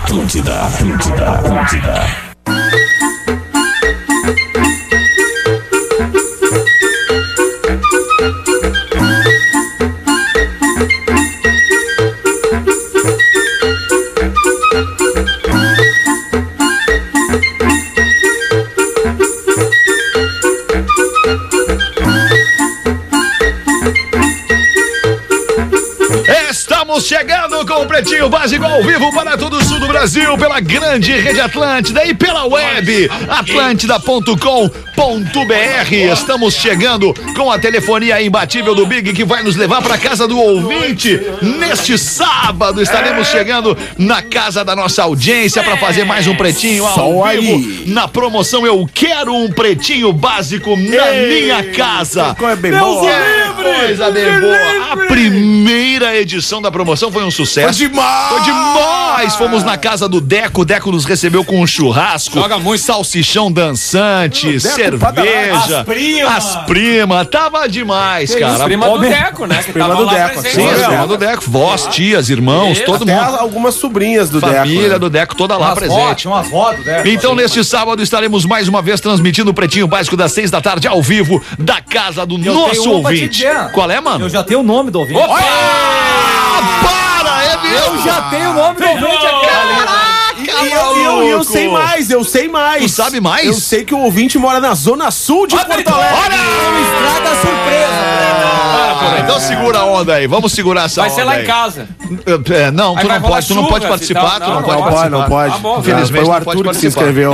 Atlântida, Atlântida, Atlântida. Chegando com o Pretinho Básico ao vivo para todo o sul do Brasil, pela grande rede Atlântida e pela web atlântida.com.br. Estamos chegando com a telefonia imbatível do Big, que vai nos levar para casa do ouvinte. Neste sábado estaremos chegando na casa da nossa audiência para fazer mais um Pretinho ao vivo. Na promoção Eu Quero um Pretinho Básico na minha casa. Coisa bem boa. Coisa bem boa. A primeira edição da promoção foi um sucesso. Foi demais! Fomos na casa do Deco. O Deco nos recebeu com um churrasco. Joga muito. Salsichão dançante, cerveja. As primas. Tava demais, cara. As primas do Deco, né? Que prima tava do lá Deco, presente. Sim, as primas do Deco. Vós, tias, irmãos, todo Até mundo. algumas sobrinhas do Família Deco. do Deco toda lá presente. Umas fotos do Deco. Então, neste sábado, estaremos mais uma vez transmitindo o Pretinho Básico das 6 da tarde ao vivo da casa do nosso ouvinte. Qual é, mano? Eu já tenho o nome do ouvinte. Para, é mesmo? Eu já tenho o nome do ouvinte aqui. E eu sei mais. Tu sabe mais? Eu sei que o ouvinte mora na zona sul de Porto Alegre. Estrada surpresa. Então segura a onda aí, vamos segurar essa onda. Vai ser lá aí. em casa. Não, Aí tu vai não rolar pode, tu não churras pode participar, e tal. tu não Não, pode não participar. Não pode. Tá bom. Infelizmente, Foi o não pode Arthur que se participar. inscreveu.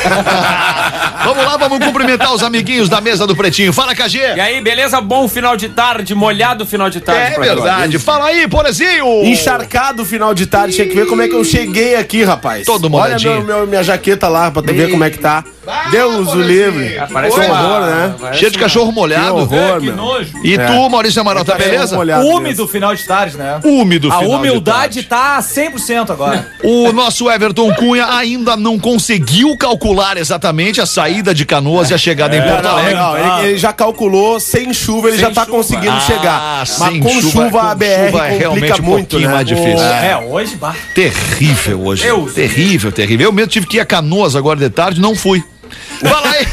Vamos lá, vamos cumprimentar os amiguinhos da mesa do Pretinho. Fala, KG. E aí, beleza? Bom final de tarde, molhado final de tarde. É pra verdade. Fala aí, Porezinho. Encharcado final de tarde, tinha que ver como é que eu cheguei aqui, rapaz. Todo Olha molhadinho. minha jaqueta lá, pra tu ver como é que tá. Deus o livre. Parece Que uma- horror, né? Cheio de cachorro Que molhado. horror, Que meu. nojo. E tu, Maurício Amaral, tá beleza? Úmido final de tarde, né? Úmido A final de humildade tá 100% agora. O nosso Everton Cunha ainda não conseguiu calcular exatamente a saída de Canoas e a chegada em Porto Alegre. Ele já calculou, sem chuva ele Sem já tá chuva. conseguindo chegar. Mas sem com chuva a BR é complica realmente um muito, pouquinho né? mais difícil. Hoje, bah. Terrível hoje. Deus. Terrível, terrível. Eu mesmo tive que ir a Canoas agora de tarde, não fui. Fala aí!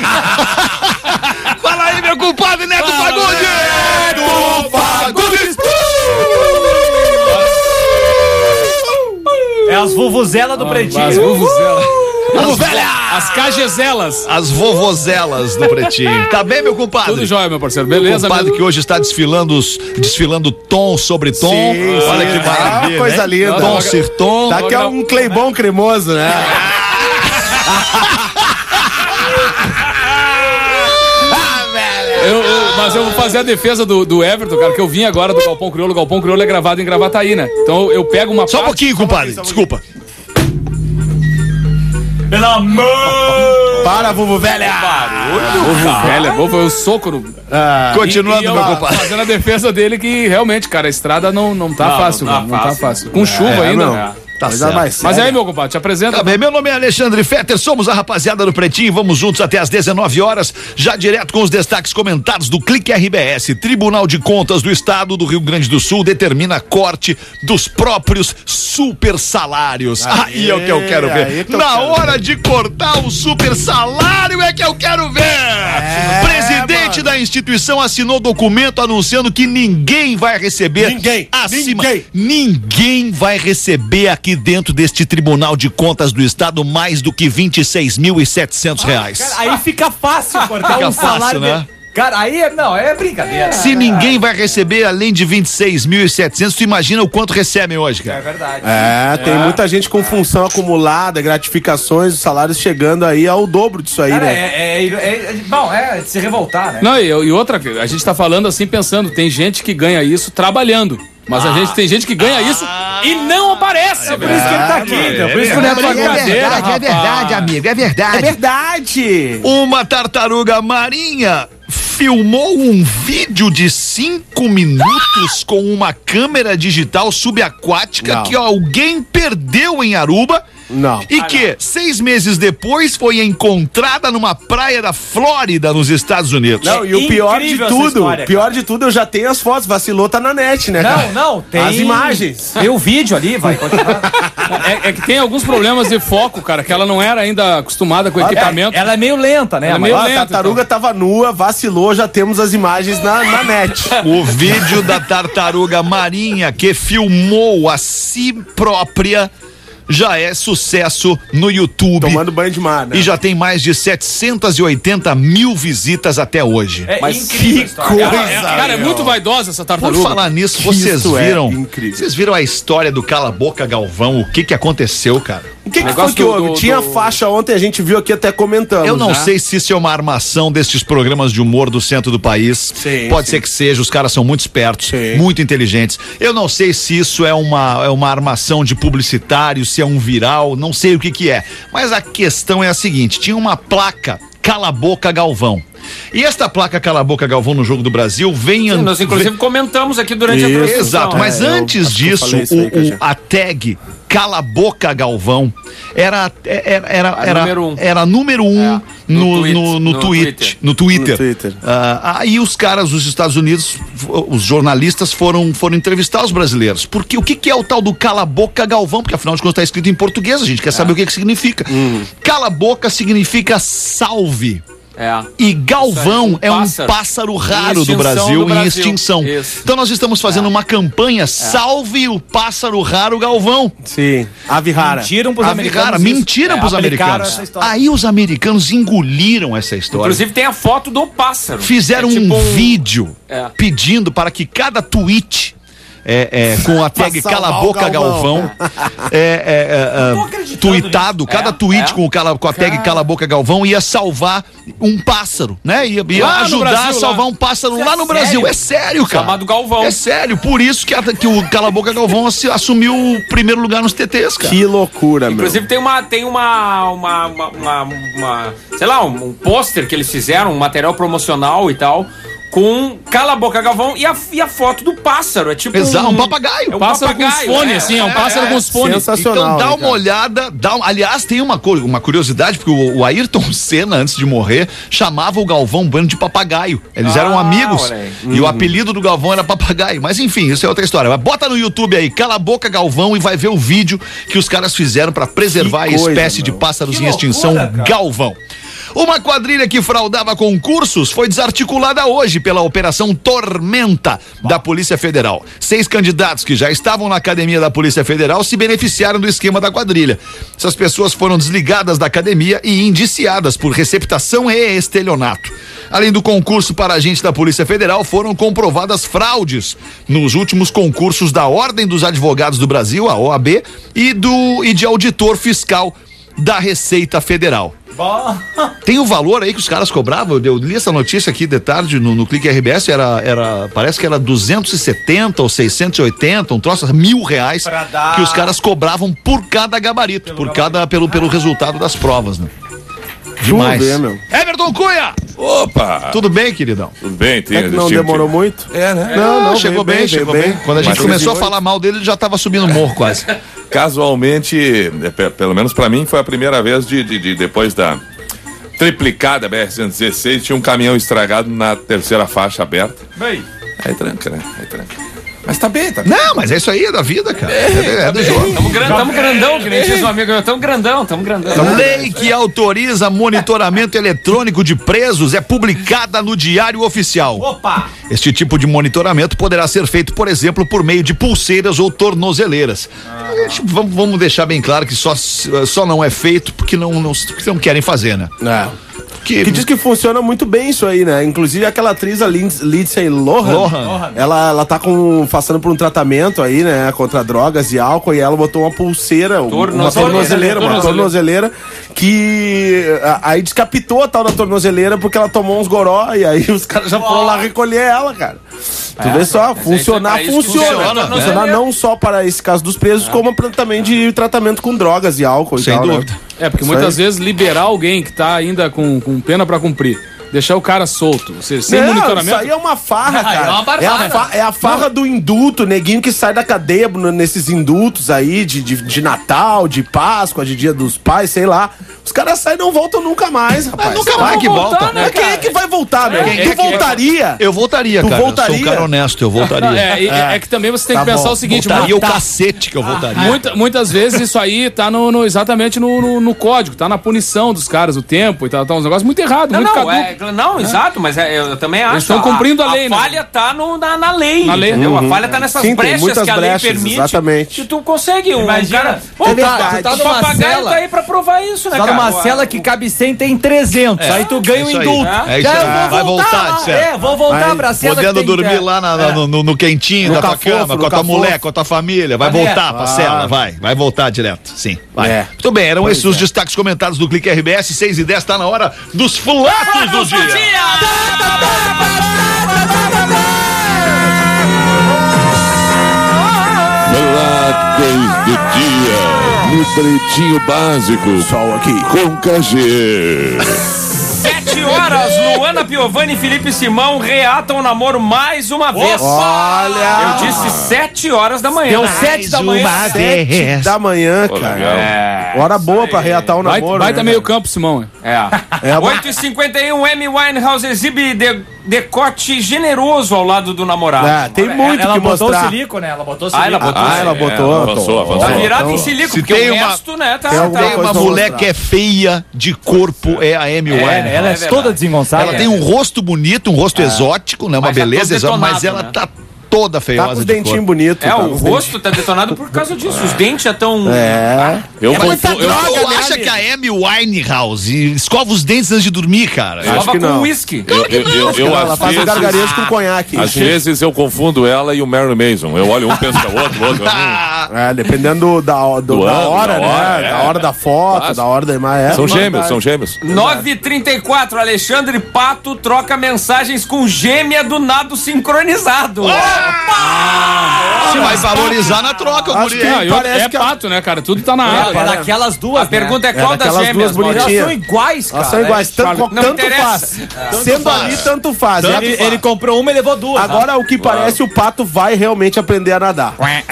Fala aí, meu compadre Neto Fagundes! Neto Fagundes! É as vuvuzelas do Pretinho. As vuvuzelas. Vuvuzela! As cagezelas. As vovozelas do Pretinho. Tá bem, meu compadre? Tudo jóia, meu parceiro. Beleza, compadre meu? que hoje está desfilando tom sobre tom. Sim, Olha sim. que maravilha, Coisa né? linda. Tom ser tom. Tá que é um Cleibon cremoso, né? Mas eu vou fazer a defesa do Everton, cara, que eu vim agora do Galpão Crioulo. O Galpão Crioulo é gravado em Gravataí, né? Então eu pego uma Só um pouquinho, compadre. Desculpa. Pelo amor! Para, Vuvu velha! Velho, bom, foi um soco no... Continuando, E eu meu compadre. fazendo a defesa dele que realmente, cara, a estrada não tá fácil, não tá não tá fácil. fácil. Com chuva ainda, não. né? Tá Coisa certo. mais Mas séria. aí, meu compadre, te apresenta. Tá bem, meu nome é Alexandre Fetter, somos a rapaziada do Pretinho, vamos juntos até às 19 horas, já direto com os destaques comentados do Clique RBS. Tribunal de Contas do Estado do Rio Grande do Sul determina corte dos próprios super salários. Aí é o que eu quero ver. Na hora de cortar o super salário é que eu quero ver. Presidente da instituição assinou documento anunciando que ninguém vai receber ninguém vai receber aqui dentro deste Tribunal de Contas do Estado mais do que R$26.700. Cara, aí fica fácil cortar Fica um salário, fácil, né? Cara, aí é brincadeira. Se ninguém vai receber além de 26.700, tu imagina o quanto recebem hoje, É cara. verdade. Tem muita gente com função acumulada, gratificações, os salários chegando aí ao dobro disso aí, Cara, né? bom, é de se revoltar, né? Não, e outra, a gente tá falando assim pensando, tem gente que ganha isso trabalhando. Mas a gente tem gente que ganha isso e não aparece. Por isso que ele tá aqui, então. Por isso que o Neto É verdade, amigo, é verdade. É verdade! Uma tartaruga marinha filmou um vídeo de 5 minutos com uma câmera digital subaquática Não. que alguém perdeu em Aruba. Não. E que 6 meses depois foi encontrada numa praia da Flórida, nos Estados Unidos. Não, e o pior de incrível essa tudo, história, pior de tudo, eu já tenho as fotos, vacilou, tá na net, né? cara? Não, tem. As imagens. Tem o vídeo ali, vai continuar. É que tem alguns problemas de foco, cara, que ela não era ainda acostumada com o equipamento. Ela é meio lenta, né? Ela é meio Ó, a lenta, tartaruga tava nua, vacilou, já temos as imagens na net. O vídeo da tartaruga marinha que filmou a si própria já é sucesso no YouTube. Tomando banho de mar, né? E já tem mais de 780 mil visitas até hoje. É Que incrível a história. coisa! Cara, é muito vaidosa essa Por tartaruga. falar nisso, Que vocês isso é viram? incrível. Vocês viram a história do Cala a Boca Galvão? O que aconteceu, cara? O que foi Negócio que houve? do- Tinha faixa ontem, a gente viu aqui, até comentamos. Eu não né? sei se isso é uma armação destes programas de humor do centro do país. Sim, Pode sim. ser que seja, os caras são muito espertos, Sim. muito inteligentes. Eu não sei se isso é uma armação de publicitário, se é um viral, não sei o que é. Mas a questão é a seguinte, tinha uma placa Cala a Boca Galvão. E esta placa Cala a Boca Galvão no Jogo do Brasil vem... Sim, nós inclusive comentamos aqui durante a Isso. transmissão. Exato, mas eu antes acho que eu disso, falei isso aí, Cajé. a tag Cala a Boca Galvão era número um. era número um No no Twitter. No Twitter. Aí os caras dos Estados Unidos, os jornalistas foram entrevistar os brasileiros. Porque o que é o tal do Cala a Boca Galvão? Porque afinal de contas está escrito em português, a gente quer saber o que significa. Cala a Boca significa salve. É. E Galvão Isso aí, é um pássaro raro do extinção Brasil, do Brasil. em extinção. Isso. Então nós estamos fazendo uma campanha Salve o Pássaro Raro Galvão. Sim. Ave rara. Mentiram pros americanos. Mentiram pros aplicaram americanos. essa história. Aí os americanos engoliram essa história. Inclusive tem a foto do pássaro. Fizeram É tipo vídeo É. pedindo para que cada tweet com a tag Pra Cala a salvar o Boca Galvão, tô acreditando tweetado, cada tweet com a tag Cala a Boca Galvão ia salvar um pássaro, né? Ia Lá no ajudar Brasil, a salvar lá. um pássaro Isso lá é no Brasil. sério? É sério, cara. Chamado Galvão. É sério, por isso que o Cala a Boca Galvão assumiu o primeiro lugar nos TTs, cara. Que loucura, meu. Inclusive tem sei lá, um pôster que eles fizeram, um material promocional e tal, com Cala a Boca Galvão e a foto do pássaro. É tipo Exato, um papagaio. É um Pássaro com os papagaio, fones, assim, é um pássaro com os fones. Sensacional. Então dá né, uma cara? olhada, aliás, tem uma curiosidade, porque o Ayrton Senna, antes de morrer, chamava o Galvão Bueno de papagaio. Eles eram amigos olha aí. e o apelido do Galvão era papagaio. Mas enfim, isso é outra história. Mas bota no YouTube aí, Cala a Boca Galvão, e vai ver o vídeo que os caras fizeram pra preservar Que a coisa, espécie de meu. pássaros Que em extinção loucura, cara. Galvão. Uma quadrilha que fraudava concursos foi desarticulada hoje pela Operação Tormenta da Polícia Federal. 6 candidatos que já estavam na academia da Polícia Federal se beneficiaram do esquema da quadrilha. Essas pessoas foram desligadas da academia e indiciadas por receptação e estelionato. Além do concurso para agente da Polícia Federal, foram comprovadas fraudes nos últimos concursos da Ordem dos Advogados do Brasil, a OAB, e de auditor fiscal da Receita Federal. Tem o valor aí que os caras cobravam? Eu li essa notícia aqui de tarde no Clique RBS, parece que era 270 ou 680, um troço, R$1.000 Pra dar- que os caras cobravam por cada gabarito, pelo resultado das provas, né? Demais. ver, meu. Everton Cunha! Opa! Tudo bem, queridão? Tudo bem? Tem É que não demorou muito? É, né? Não, chegou veio bem, chegou bem. Quando a gente Mas começou a 18. falar mal dele, ele já tava subindo o morro quase. Casualmente, pelo menos pra mim, foi a primeira vez depois da triplicada BR-116, tinha um caminhão estragado na terceira faixa aberta. Bem, Aí tranca, né? Aí tranca. Mas tá bem, tá bem. Não, mas é isso aí, é da vida, cara. É do jogo. tamo grandão, que nem diz um amigo meu. Tamo grandão. Lei que autoriza monitoramento eletrônico de presos é publicada no Diário Oficial. Opa! Este tipo de monitoramento poderá ser feito, por exemplo, por meio de pulseiras ou tornozeleiras. Vamos deixar bem claro que só não é feito porque não querem fazer, né? Que diz que funciona muito bem isso aí, né? Inclusive aquela atriz, a Lindsay Lohan. Ela tá passando por um tratamento aí, né? Contra drogas e álcool, e ela botou uma pulseira, uma tornozeleira que aí descapitou a tal da tornozeleira porque ela tomou uns goró, e aí os caras já foram lá recolher ela, cara. Tu vê só, funcionar, é pra isso que funciona. funciona, Funcionar não só para esse caso dos presos, como também de tratamento com drogas e álcool. Sem e tal, dúvida. Né? É, porque Isso muitas aí. vezes liberar alguém que tá ainda com pena pra cumprir, deixar o cara solto, ou seja, sem Não, monitoramento. isso aí é uma farra, cara. é uma barbada. É a farra do indulto, neguinho que sai da cadeia nesses indultos aí de Natal, de Páscoa, de Dia dos Pais, sei lá. Os caras saem e não voltam nunca mais, rapaz. Nunca mais que volta. Mas quem é que vai voltar, meu? Tu voltaria? Eu voltaria, Tu cara. voltaria? Eu sou um cara honesto, eu voltaria. É que também você tem que pensar o seguinte, Voltaria o cacete que eu voltaria. muitas vezes isso aí tá exatamente no código, tá na punição dos caras, o tempo e tal, tá uns negócios muito errados, muito caduco. Exato, mas eu também acho. Eles estão cumprindo a lei, né? A falha tá na lei. Na lei. Entendeu? A falha tá nessas Sim, tem brechas muitas que a lei brechas, permite. exatamente. Que tu consegue cara... É verdade. Tu tá numa papagaio tá aí pra provar isso, né, Tá cara? numa cela que cabe 100, tem 300. Aí tu ganha um indulto. É isso aí. Vai voltar, de certo. vou voltar pra cela. Podendo dormir lá no quentinho da tua cama, com a tua mulher, com a tua família. Vai voltar pra cela, vai voltar direto. Sim, vai. Muito bem, eram esses os destaques comentados do Clique RBS, 6h10, tá na hora dos flatos do dia. Flatos do dia, no Pretinho Básico. Sol aqui. Com KG. 7 horas, Luana Piovani e Felipe Simão reatam o namoro mais uma vez. Olha! Eu disse 7 horas da manhã. Deu 7 da manhã. 7 da manhã, cara. Hora boa pra reatar o namoro. Vai tá meio campo, Simão. 8h51, Amy Winehouse exibe decote generoso ao lado do namorado. Tem muito Ela que botou mostrar. silico, né? Ela botou silico. Ela botou. Ela botou. Avançou. Tá virado em silico, Se porque tem o uma- resto, né, tá... tem alguma Tem uma coisa pra mulher mostrar. que é feia de corpo, é a Amy Winehouse. Ela é toda desengonçada. Ela tem um rosto bonito, um rosto exótico, né? Uma Mas tá beleza todo exótica, mas detonado, ela né? tá toda Tá feiosa com os de dentinhos corpo. bonitos. o rosto tá detonado por causa disso. Os dentes já estão... Eu Mas confundo. tu acha que a Amy Winehouse escova os dentes antes de dormir, cara? Acho que com não. uísque. Ela faz um gargarejo com conhaque. Às vezes eu confundo ela e o Marilyn Manson. Eu olho um, penso que é o outro. Dependendo da Do hora, ângulo, da né? hora, Da hora da foto, Fácil. da hora da imagem. São gêmeos. 9h34, Alexandre Pato troca mensagens com gêmea do nado sincronizado. Você vai valorizar na troca, o Acho guri. que- Parece É que pato, né, cara? Tudo tá na água. É daquelas duas, A pergunta é qual das daquelas gêmeas, duas Maurício? bonitinhas. Elas são iguais, cara. Elas são iguais, tanto Não interessa. faz. Sendo ali, tanto faz. Ele comprou uma e levou duas. Agora, o que parece, o Pato vai realmente aprender a nadar.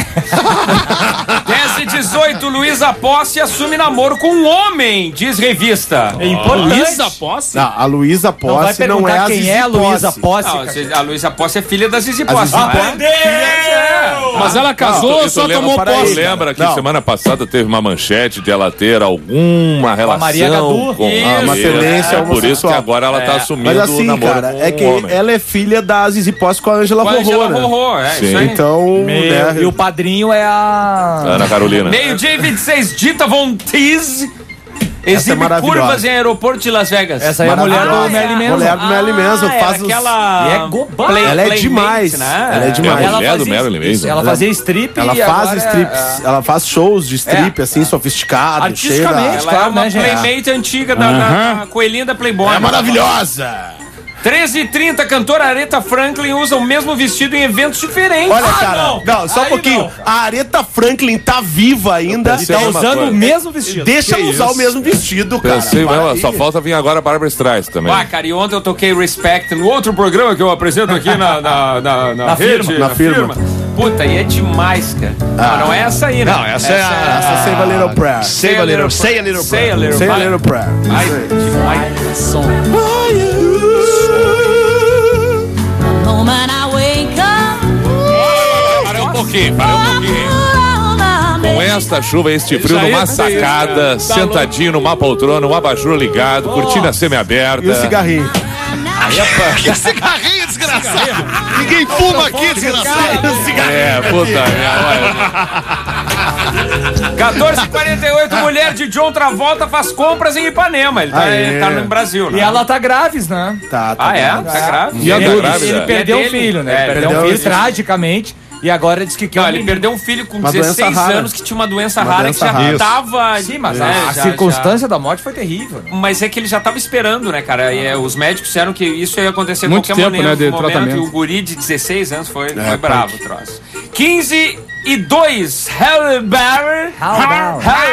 10h18, Luísa Posse assume namoro com um homem, diz revista. É importante. Luísa Posse? Não, a Luísa Não vai Posse não, perguntar é a quem Zizi é a Luísa Posse. Posse. Não, a Luísa Posse é filha da Zizi A Posse. Zizi não é? Posse. Mas ela casou ou só tomou para aí, posse? Lembra que Não. semana passada teve uma manchete de ela ter alguma relação Maria Gadu. com Isso. Uma tendência É por isso que homossexual. agora ela tá assumindo Mas assim, o namoro cara, com é que um homem. ela é filha da Zizi Posse com a Ângela Com a Rorô, Angela né? Rorô, Sim. isso aí. Então, né, E o padrinho é a... Ana Carolina. Meio-dia e 26, Dita Von Teese exibe maravilhosa. curvas em aeroporto de Las Vegas. Essa aí é a mulher do Marilyn Manson. mulher do Marilyn Manson, faz os... aquela... E é gobão. Ela é Playmate, demais. né? Ela é demais. É a mulher do Marilyn Manson. Ela fazia strip Ela e faz agora strips, ela faz shows de strip, assim, sofisticado, Artisticamente. Ela Claro, é uma né, gente? Playmate antiga da coelhinha da Playboy. É maravilhosa! 13h30, cantora Aretha Franklin usa o mesmo vestido em eventos diferentes. Olha, cara, não, só um pouquinho. A Aretha Franklin tá viva ainda. pensei Tá uma usando coisa. o mesmo vestido. Deixa ela usar o mesmo vestido, cara. Pensei, ela, Maravilha. só falta vir agora a Barbara Streisand também. Ah, cara, e ontem eu toquei Respect no outro programa que eu apresento aqui na rede, na firma. Puta, e é demais, cara. Não é essa aí, né? Não, essa é a... Essa Save a Little Prayer. Say a little prayer. Say a little Save a prayer. Little Prayer. Ai, demais. Moment I wake up, Parei um pouquinho. Com esta chuva, este frio, aí numa é feio, sacada, cara. Tá sentadinho numa poltrona, um abajur ligado, cortina semi-aberta. E o cigarrinho. Que cigarrinho, desgraçado! Ninguém fuma aqui, desgraçado! É, puta merda. 14h48, mulher de John Travolta faz compras em Ipanema. Ele tá no Brasil, né? E ela tá grávida, né? Tá, Ah, é? Tá grávida? E a Ele, grávida? ele perdeu É um dele? filho, né? É, Ele perdeu um perdeu filho esse- tragicamente. E agora diz que quer Não, um ele menino. perdeu um filho com Uma 16 doença rara. anos que tinha uma doença Uma rara doença que já rara. tava. Sim, mas né, a já- circunstância da morte foi terrível. Mas é que ele já tava esperando, né, cara? E, os médicos disseram que isso ia acontecer a Muito qualquer tempo, momento. né, de momento, tratamento. e o guri de 16 anos foi bravo o troço. 15h02, Halle Berry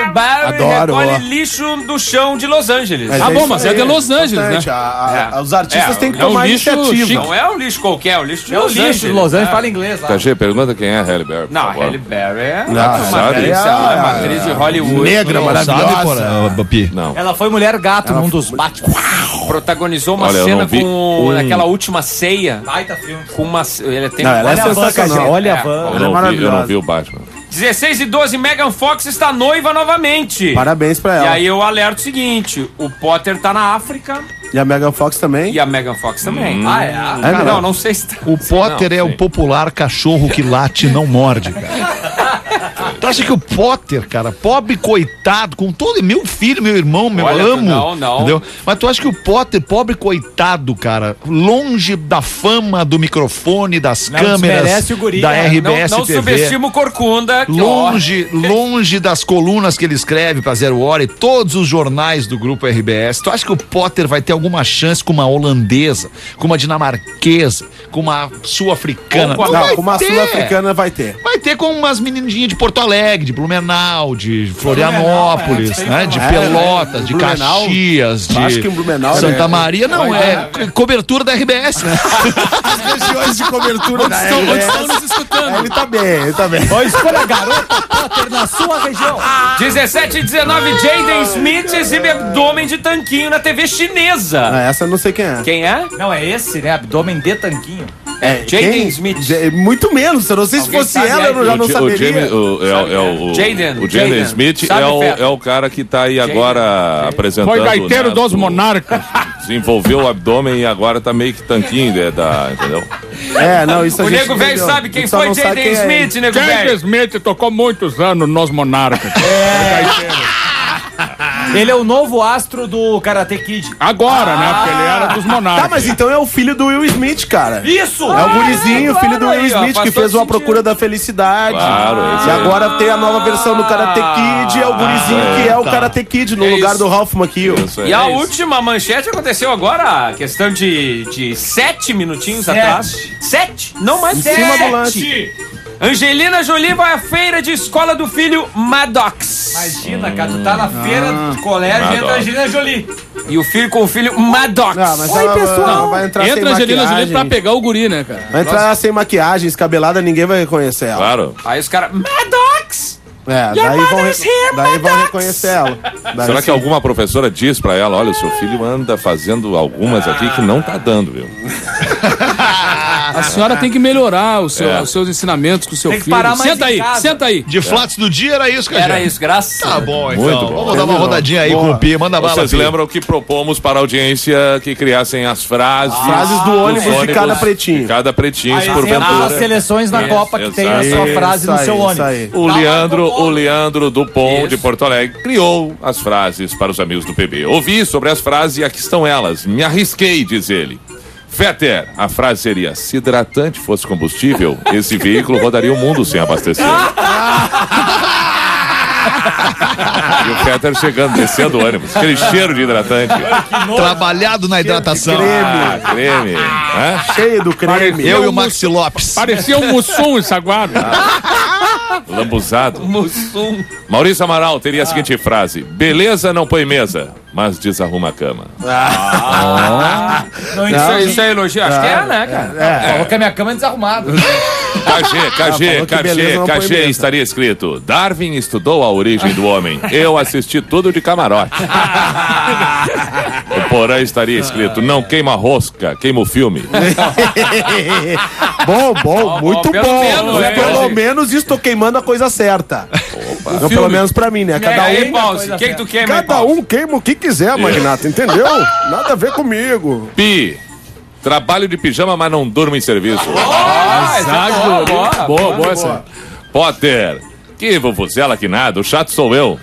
Harry recolhe lixo do chão de Los Angeles. Mas é de Los Angeles, né? Os artistas têm que tomar iniciativa. Não é um lixo qualquer, é um lixo de Los Angeles. É o lixo de Los Angeles, fala inglês lá. KG, pergunta quem é a Halle Berry. Não, a Halle Berry é uma atriz de Hollywood. Negra, maravilhosa. Não. Ela foi mulher gato num dos Batman. Protagonizou uma cena com naquela última ceia. Baita filme. Com uma. Ele tem Ela é sensacional. Olha a van. Eu não vi o Batman. 16 e 12, Megan Fox está noiva novamente. Parabéns pra ela. E aí eu alerto o seguinte: o Potter tá na África. E a Megan Fox também? E a Megan Fox também. Não sei se tá. O Potter é o popular cachorro que late e não morde, cara. Tu acha que o Potter, cara, pobre coitado, com todo. Meu filho, meu irmão, eu amo. Não. Entendeu? Mas tu acha que o Potter, pobre coitado, cara, longe da fama do microfone, das câmeras, o guri, da RBS não TV. subestima o Corcunda. Longe das colunas que ele escreve pra Zero Hora e todos os jornais do grupo RBS. Tu acha que o Potter vai ter alguma chance com uma holandesa, com uma dinamarquesa, com uma sul-africana? Com uma sul-africana vai ter. Vai ter com umas menininhas de Porto Alegre, de Blumenau, de Florianópolis, né? De Pelotas, de Caxias, de acho que em Blumenau, Santa Maria. Não, é cobertura da RBS, né? As regiões de cobertura da RBS. Estão nos escutando. Ele tá bem. Escolha a garota Potter na sua região. 17 e 19, Jaden Smith exibe abdômen de tanquinho na TV chinesa. Essa eu não sei quem é. Quem é? Não, é esse, né? Abdômen de tanquinho. Jaden Smith. Muito menos, eu não sei se fosse ela, eu já não saberia. O Jaden Smith é o cara que tá aí agora apresentando. Foi gaiteiro dos Monarcas. Desenvolveu o abdômen e agora tá meio que tanquinho, entendeu? Isso a o gente nego velho sabe quem foi Jaden Smith, nego velho. Jaden Smith tocou muitos anos nos Monarcas. Ele é o novo astro do Karate Kid. Agora, né? Porque ele era dos Monarcas. Tá, mas então é o filho do Will Smith, cara. Isso! É o gurizinho, filho do Will Smith, que fez Uma Procura da Felicidade. Claro, e agora tem a nova versão do Karate Kid, é o gurizinho que é o Karate Kid, no lugar do Ralph Macchio. E a última manchete aconteceu agora, questão de 7 minutinhos atrás. 7? Não mais 7. Em cima do lance. Angelina Jolie vai à feira de escola do filho Maddox. Imagina, cara, tu tá na feira de colégio e entra a Angelina Jolie. E o filho com o filho Maddox. Oi, pessoal. Vai entrar Entra a Angelina Jolie pra pegar o guri, né, cara? Vai entrar sem maquiagem, escabelada, ninguém vai reconhecer ela. Claro. Aí os caras, Maddox! Daí vão reconhecer ela. Será que alguma professora diz pra ela, olha, o seu filho anda fazendo algumas aqui que não tá dando, viu? A senhora tem que melhorar os seus ensinamentos com o seu tem que filho. parar mais Senta aí. De Flats do dia era isso, cara. Era isso, graças a Deus. Tá bom, então. Muito bom. Vamos dar uma rodadinha aí com o Pi. Manda bala. Vocês lembram que propomos para a audiência que criassem as frases. Frases do ônibus de cada pretinho. De cada pretinho, As seleções na Copa que tem a sua frase no seu ônibus. O Leandro Dupont de Porto Alegre criou as frases para os amigos do PB. Ouvi sobre as frases e aqui estão elas. Me arrisquei, diz ele. Fetter, a frase seria: se hidratante fosse combustível, esse veículo rodaria o mundo sem abastecer. E o Fetter chegando, descendo o ônibus. Aquele cheiro de hidratante. Trabalhado na hidratação. Creme. Cheio do creme. Eu e o Maxi Lopes. Parecia um Mussum ensaguado. Lambuzado. Maurício Amaral teria a seguinte frase: beleza não põe mesa, mas desarruma a cama. Isso é elogio? Acho que é, né, cara? Falou que a minha cama é desarrumada. KG, estaria escrito: Darwin estudou a origem do homem. Eu assisti tudo de camarote. O Porã estaria escrito: não queima rosca, queima o filme. Bom, muito bom. Pelo menos estou queimando a coisa certa. Não, pelo menos pra mim, né? Quem tu queima? Cada um queima o que quiser, magnata, entendeu? Nada a ver comigo. Pi. Trabalho de pijama, mas não durmo em serviço. Boa essa. Potter. Que vuvuzela que nada, o chato sou eu.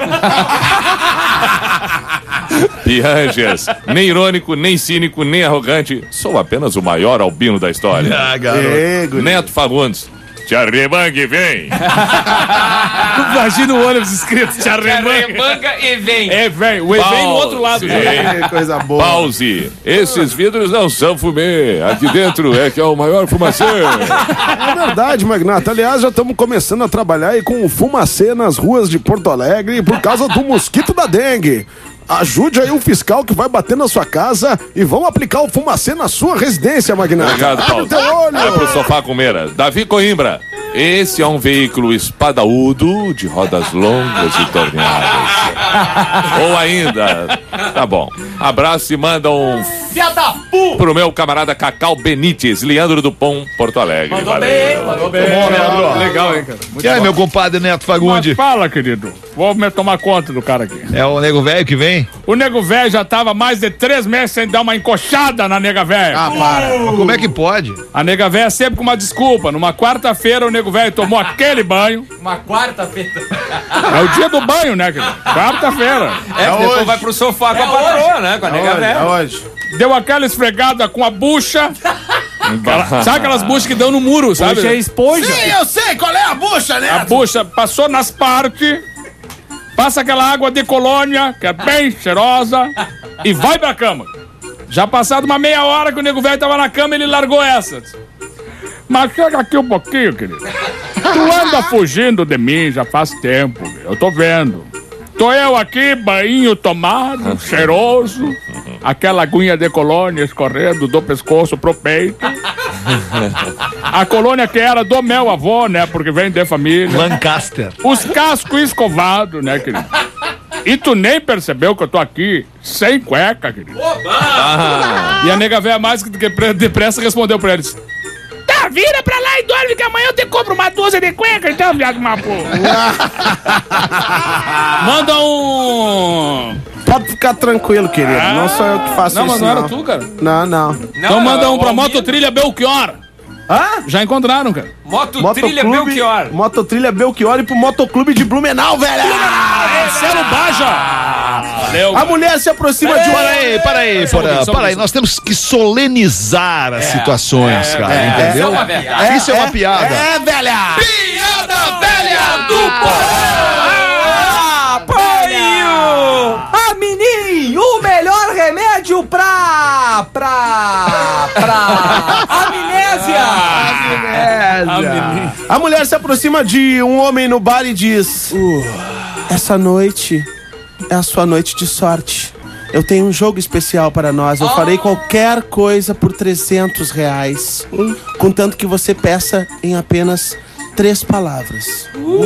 Pianges. Nem irônico, nem cínico, nem arrogante. Sou apenas o maior albino da história. Garoto. Neto Fagundes. Te arremangue e vem. Imagina o ônibus escrito, te Arremanga e vem. É, vem. O E vem no outro lado. Que coisa boa. Pause. Esses vidros não são fumê. Aqui dentro é que é o maior fumacê. É verdade, Magnata. Aliás, já estamos começando a trabalhar aí com o fumacê nas ruas de Porto Alegre por causa do mosquito da dengue. Ajude aí um fiscal que vai bater na sua casa e vão aplicar o fumacê na sua residência, Magnata. Obrigado, Paulo. Vai pro sofá com meira. Davi Coimbra. Esse é um veículo espadaúdo de rodas longas e torneadas. Ou ainda, tá bom. Abraço e manda um pro meu camarada Cacau Benítez, Leandro do Pão, Porto Alegre. Mandou bem. Bom, Leandro. Legal, hein, cara? Muito E aí, bom. meu compadre Neto Fagundes? Fala, querido. Vou me tomar conta do cara aqui. É o nego velho que vem? O nego velho já tava mais de 3 meses sem dar uma encoxada na nega velha. Mas como é que pode? A nega velha sempre com uma desculpa. Numa quarta-feira o nego velho tomou aquele banho. Uma quarta-feira. É o dia do banho, né, querido? Quarta-feira. Depois vai pro sofá com a patroa, né? Com a nega velha. Hoje. Deu aquela esfregada com a bucha. Sabe aquelas buchas que dão no muro, sabe? Puxa, esponja. Sim, eu sei qual é a bucha, né? A bucha passou nas partes, passa aquela água de colônia, que é bem cheirosa, e vai pra cama. Já passado uma meia hora que o nego velho tava na cama, ele largou essa. Mas chega aqui um pouquinho, querido. Tu anda fugindo de mim já faz tempo, eu tô vendo. Tô eu aqui, bainho tomado, cheiroso, aquela aguinha de colônia escorrendo do pescoço pro peito. A colônia que era do meu avô, né, porque vem de família. Lancaster. Os cascos escovados, né, querido? E tu nem percebeu que eu tô aqui sem cueca, querido. E a nega velha mais que depressa respondeu pra eles: tá, vira pra lá e dorme que amanhã eu te compro uma dúzia de cueca, então, viado de uma porra. Manda um... Pode ficar tranquilo, querido. Não sou eu que faço Não, isso, mas não era tu, cara. Não. Então manda um pra Mototrilha Belchior. Hã? Já encontraram, cara. Mototrilha Belchior. Mototrilha Belchior e pro Motoclube de Blumenau, velho! Marcelo Baja. Valeu. A mulher se aproxima de um... Para aí, nós temos que solenizar as situações, cara, entendeu? Isso é uma verdade. Isso é uma piada. É, velha! Piada velha do Apoio! Aminim, o melhor remédio pra amnésia! A mulher se aproxima de um homem no bar e diz: essa noite é a sua noite de sorte. Eu tenho um jogo especial para nós. Eu farei qualquer coisa por R$300. Contanto que você peça em apenas 3 palavras.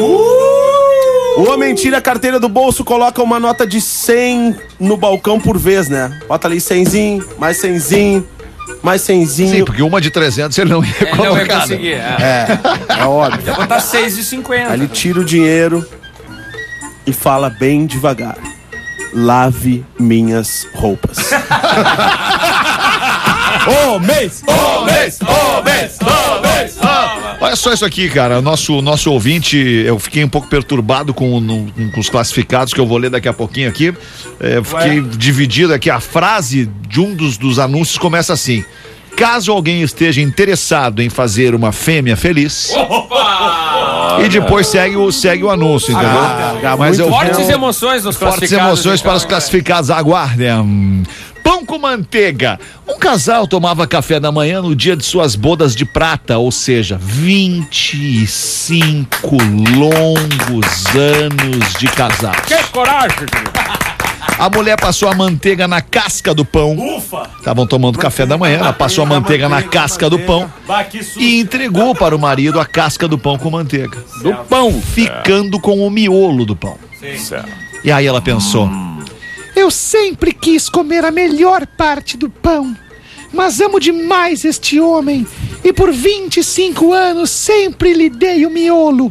O homem tira a carteira do bolso, coloca uma nota de 100 no balcão por vez, né? Bota ali 100zinho, mais 100zinho, mais 100zinho. Sim, porque uma de 300 ele não ia Não colocar. ia conseguir. É óbvio. Ia botar 6,50. Aí ele tira o dinheiro e fala bem devagar: lave minhas roupas. Olha só isso aqui, cara. Nosso ouvinte, eu fiquei um pouco perturbado com os classificados que eu vou ler daqui a pouquinho aqui. Fiquei dividido aqui. A frase de um dos anúncios começa assim: caso alguém esteja interessado em fazer uma fêmea feliz. E depois segue o anúncio, entendeu? Mas Fortes emoções nos Fortes classificados. emoções para os classificados. Aguardem. Pão com manteiga. Um casal tomava café da manhã no dia de suas bodas de prata, ou seja, 25 longos anos de casado. Que coragem, querido. A mulher passou a manteiga na casca do pão. Estavam tomando café da manhã, ela passou a manteiga na casca do pão e entregou para o marido a casca do pão com manteiga. Do pão. Ficando com o miolo do pão. E aí ela pensou: eu sempre quis comer a melhor parte do pão, mas amo demais este homem e por 25 anos sempre lhe dei o miolo.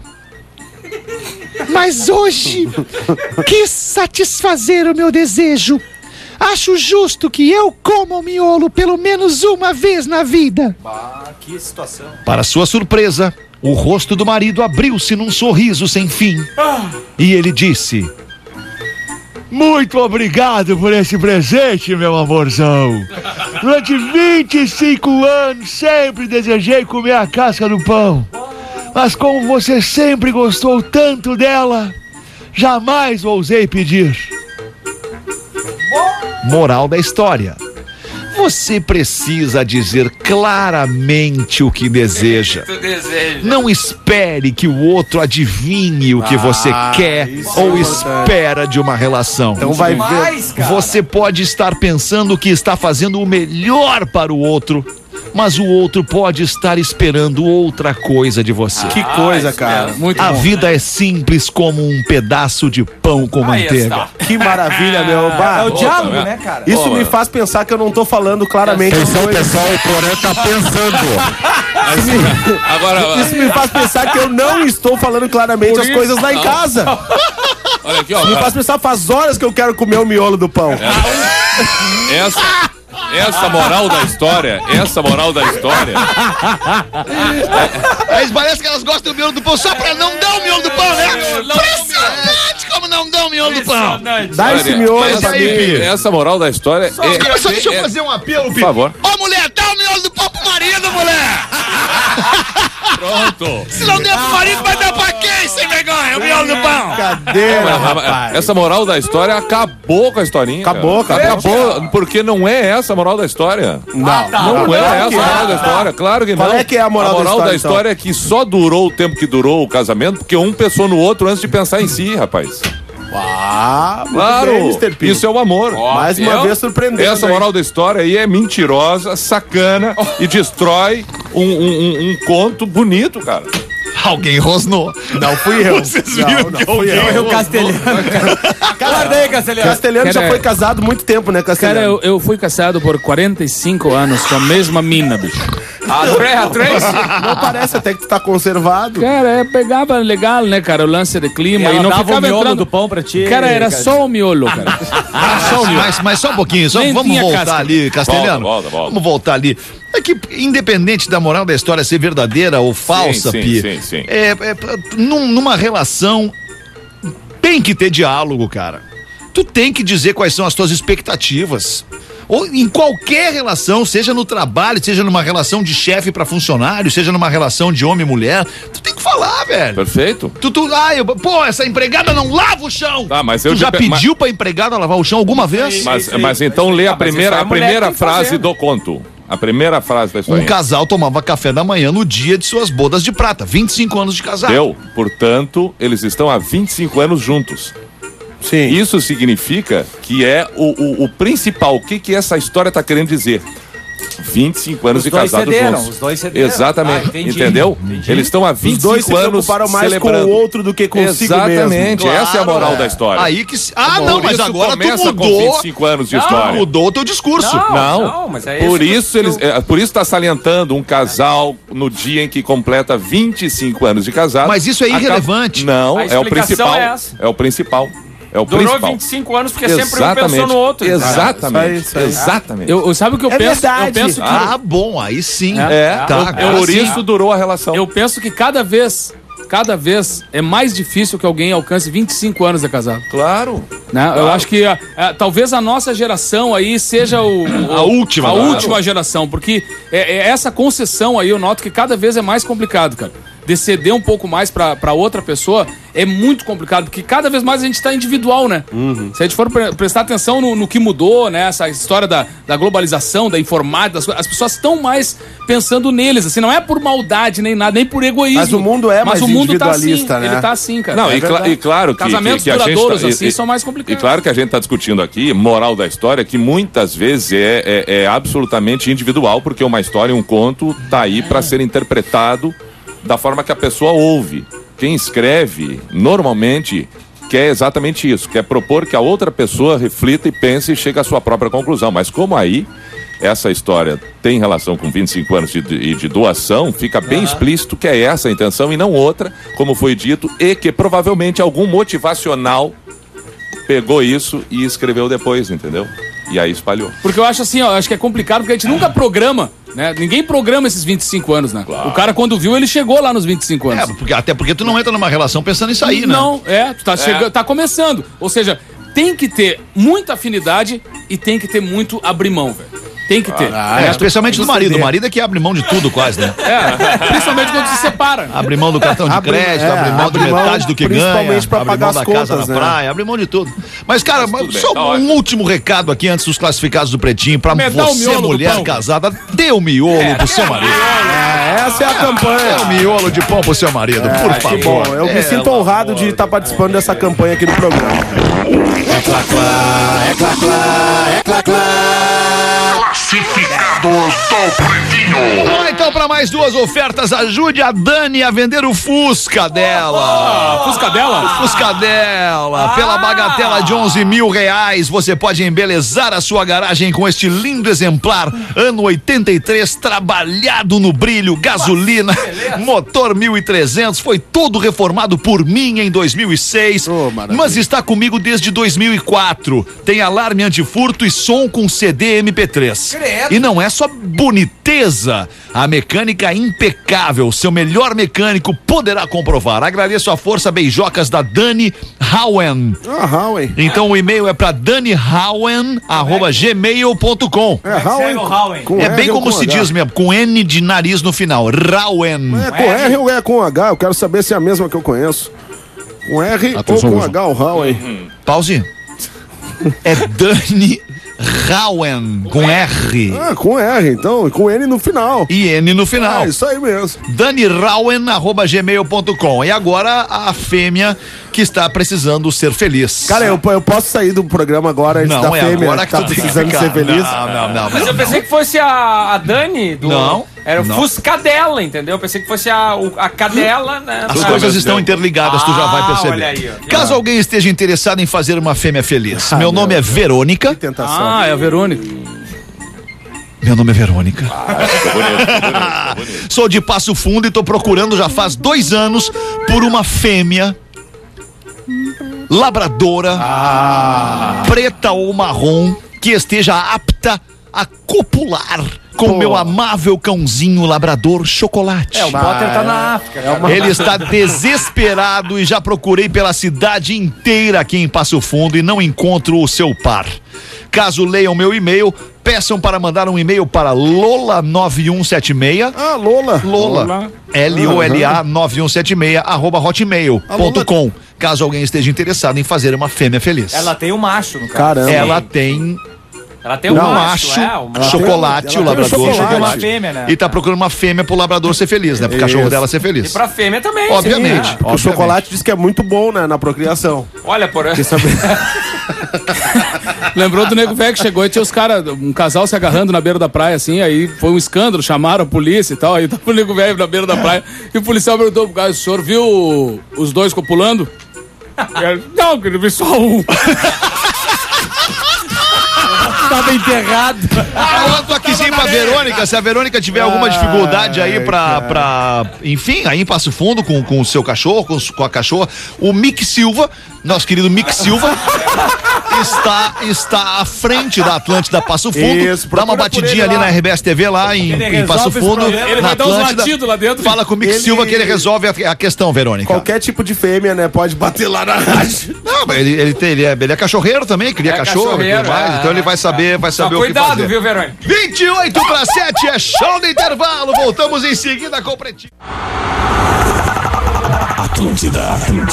Mas hoje quis satisfazer o meu desejo. Acho justo que eu coma o miolo pelo menos uma vez na vida. Que situação. Para sua surpresa, o rosto do marido abriu-se num sorriso sem fim. E ele disse: muito obrigado por esse presente, meu amorzão. Durante 25 anos sempre desejei comer a casca do pão. Mas como você sempre gostou tanto dela, jamais ousei pedir. Moral da história. Você precisa dizer claramente o que deseja. Não espere que o outro adivinhe o que você quer ou espera de uma relação. Então vai ver. Você pode estar pensando que está fazendo o melhor para o outro, mas o outro pode estar esperando outra coisa de você. Que coisa, cara. Muito A bom. vida é simples como um pedaço de pão com manteiga. Que maravilha, meu. É o diálogo, né, cara? Isso me faz pensar que eu não tô falando claramente. Atenção, pessoal, o Porã tá pensando. Agora, Isso me faz pensar que eu não estou falando claramente as coisas lá em casa. olha aqui, ó. Isso me faz pensar, faz horas que eu quero comer o miolo do pão. Essa moral da história, Mas parece que elas gostam do miolo do pão só pra não dar o miolo do pão, né? Impressionante como não dão o miolo do pão. Dá esse miolo Mas pra mim. essa moral da história Só deixa eu fazer um apelo, por favor. Ô, mulher, dá o miolo do pão pro marido, mulher! Pronto. Se não der pro marido, vai dar pra quem, sem vergonha? O miolo do pão! Cadeira, rapaz. Essa moral da história acabou com a historinha. Acabou, cara. cara. Acabou, porque não é essa a moral da história. Não, Não é essa a moral da história, claro que não. Qual é que é a moral da história, é que só durou o tempo que durou o casamento, porque um pensou no outro antes de pensar em si, rapaz. muito Claro, bem, Mr. P. isso é o amor. Mais uma vez surpreendendo. Essa moral da história aí é mentirosa, sacana e destrói um conto bonito, cara. Alguém rosnou. Não fui eu. Vocês viram que fui alguém eu. O Castelhano. Guarda aí, Castelhano. Castelhano já Cara, foi casado há muito tempo, né, Cara, Castelhano? eu fui casado por 45 anos com a mesma mina, bicho. A Tracy. Não parece até que tu tá conservado. Cara, pegava legal, né, cara, o lance de clima e não dava ficava o miolo entrando do pão pra ti. Cara, era só o miolo, cara. Mas só um pouquinho, Nem vamos tinha voltar casca. ali, Castelhano. Volta. Vamos voltar ali. É que, independente da moral da história ser verdadeira ou falsa, sim, Pi, sim. Numa relação tem que ter diálogo, cara. Tu tem que dizer quais são as tuas expectativas. Ou em qualquer relação, seja no trabalho, seja numa relação de chefe pra funcionário, seja numa relação de homem e mulher, tu tem que falar, velho. Perfeito. Pô, essa empregada não lava o chão. Tá, mas tu eu já te- pediu pra empregada lavar o chão alguma vez? Mas então lê a mas isso primeira, é a a mulher primeira que tem que frase fazer, do conto. A primeira frase da Um história. casal tomava café da manhã no dia de suas bodas de prata, 25 anos de casado. Deu. Portanto, eles estão há 25 anos juntos. Sim. Isso significa que é o principal. O que essa história está querendo dizer? 25 anos Os de dois casados cederam, juntos. os dois cederam. Exatamente. Entendi. Entendeu? Eles estão há Os 25 dois se anos preocuparam mais celebrando. com o outro do que consigo Exatamente. mesmo. Essa é a moral da história. Aí que. Não, Por mas isso agora tu começa mudou. com 25 anos de história. Mudou o teu discurso. Não, mas é por isso isso por isso está salientando um casal no dia em que completa 25 anos de casado. Mas isso é irrelevante. Não, A é o explicação principal. é essa. É o principal. É o Durou principal. 25 anos porque sempre um pensou no outro. Exatamente. Isso aí. Exatamente. Sabe o que eu É penso? verdade. Eu penso que Bom, aí sim. Tá, agora por sim. isso durou a relação. eu penso que cada vez é mais difícil que alguém alcance 25 anos de casado. Claro. Né? Eu acho que talvez a nossa geração aí seja A última, a claro. última geração, porque essa concessão aí eu noto que cada vez é mais complicado, cara. De ceder um pouco mais pra outra pessoa é muito complicado, porque cada vez mais a gente tá individual, né? Se a gente for prestar atenção no que mudou, né? Essa história da globalização, da informática, as pessoas estão mais pensando neles, assim, não é por maldade nem nada, nem por egoísmo. Mas o mundo é mais o mundo tá assim, individualista, né? ele tá assim, cara. Não, É verdade. e claro que Casamentos que a gente duradouros assim são mais complicados. E claro que a gente está discutindo aqui, moral da história, que muitas vezes é absolutamente individual, porque uma história, um conto, tá aí para ser interpretado da forma que a pessoa ouve. Quem escreve, normalmente, quer exatamente isso, quer propor que a outra pessoa reflita e pense e chegue à sua própria conclusão. Mas como aí essa história tem relação com 25 anos de doação, fica bem explícito que é essa a intenção e não outra, como foi dito, e que provavelmente algum motivacional pegou isso e escreveu depois, entendeu? E aí espalhou. Porque eu acho assim, acho que é complicado, porque a gente nunca programa, né? Ninguém programa esses 25 anos, né? Claro. O cara, quando viu, ele chegou lá nos 25 anos. Até porque tu não entra numa relação pensando em sair, né? Não, tu tá chegando, tá começando. Ou seja, tem que ter muita afinidade e tem que ter muito abrir mão, velho. Tem que ter. Especialmente do marido. O marido é que abre mão de tudo quase, né? Principalmente quando se separa. Abre mão do cartão de crédito, abre mão de metade do que ganha. Principalmente pra pagar as contas, casa na praia, abre mão de tudo. Mas, cara, só tá um último recado aqui antes dos classificados do Pretinho. Pra Dá o você, miolo do mulher pão. casada, dê o miolo pro seu marido. Essa é a campanha. Dê o miolo de pão pro seu marido, por favor. Que bom, eu me sinto honrado de estar participando dessa campanha aqui no programa. Classificados do Pretinho. Vamos lá, então para mais duas ofertas. Ajude a Dani a vender o Fusca dela. Fusca dela? Fusca dela. Pela bagatela de R$11.000, você pode embelezar a sua garagem com este lindo exemplar. Ano 83, trabalhado no brilho, gasolina, motor 1.300. Foi todo reformado por mim em 2006. Mas está comigo desde 2004. Tem alarme antifurto e som com CD MP3. E não é só boniteza, a mecânica é impecável. Seu melhor mecânico poderá comprovar. Agradeço a força, beijocas da Dani Howen. Howen. Então o e-mail é para danihowen@gmail.com. É bem como se diz mesmo, com N de nariz no final. Howen. É com R ou é com H? Eu quero saber se é a mesma que eu conheço. Com R ou com H, o Howen. Pause. É Dani Howen, com R. Com R, então, com N no final. E N no final. Isso aí mesmo. danihowen@gmail.com. E agora a fêmea que está precisando ser feliz. Cara, eu posso sair do programa agora antes da fêmea agora que tá tu tem que precisando ficar. ser feliz? Não. Mas eu pensei que fosse a Dani do... Não. Era o Não. Fuscadela, entendeu? Eu pensei que fosse a cadela, né? As coisas estão interligadas, tu já vai perceber. olha aí, ó. Caso alguém esteja interessado em fazer uma fêmea feliz, meu nome é Verônica. Tentação. É a Verônica. Meu nome é Verônica. Sou de Passo Fundo e tô procurando já faz 2 anos por uma fêmea labradora, preta ou marrom, que esteja apta a copular com meu amável cãozinho labrador Chocolate. O Potter tá na África. Ele está desesperado e já procurei pela cidade inteira aqui em Passo Fundo e não encontro o seu par. Caso leiam meu e-mail, peçam para mandar um e-mail para Lola9176. Lola. Lola. Lola 9176 @hotmail.com. Caso alguém esteja interessado em fazer uma fêmea feliz. Ela tem um macho, no caso. Caramba. Ela tem Ela tem um macho, Chocolate, o labrador Chocolate. Fêmea, né? E tá procurando uma fêmea pro labrador ser feliz, né? Pro cachorro dela ser feliz. E pra fêmea também. Obviamente. Sim, Porque o chocolate diz que é muito bom, né, na procriação. Olha, por Lembrou do nego velho que chegou e tinha os caras, um casal se agarrando na beira da praia, assim, aí foi um escândalo, chamaram a polícia e tal, aí tava o nego velho na beira da praia, e o policial perguntou pro cara, o senhor viu os dois copulando? Não, que ele viu só um. Tava enterrado. Eu tô aqui sim pra Verônica. Se a Verônica tiver alguma dificuldade aí pra enfim, aí em Passo Fundo com o seu cachorro, com a cachorra, o Mick Silva, nosso querido Mick Silva, está à frente da Atlântida Passo Fundo. Isso, dá uma batidinha ali na RBS TV lá em Passo Fundo. Ele vai dar uns latidos lá dentro. Fala com o Mick Silva que ele resolve a questão, Verônica. Qualquer tipo de fêmea, né, pode bater lá na rádio. Não, mas ele é cachorreiro também, cria cachorro e tudo mais, então ele vai saber o que fazer. Cuidado, viu, Verônica? 28/7 é show do intervalo. Voltamos em seguida com o Pretinho. Atlântida.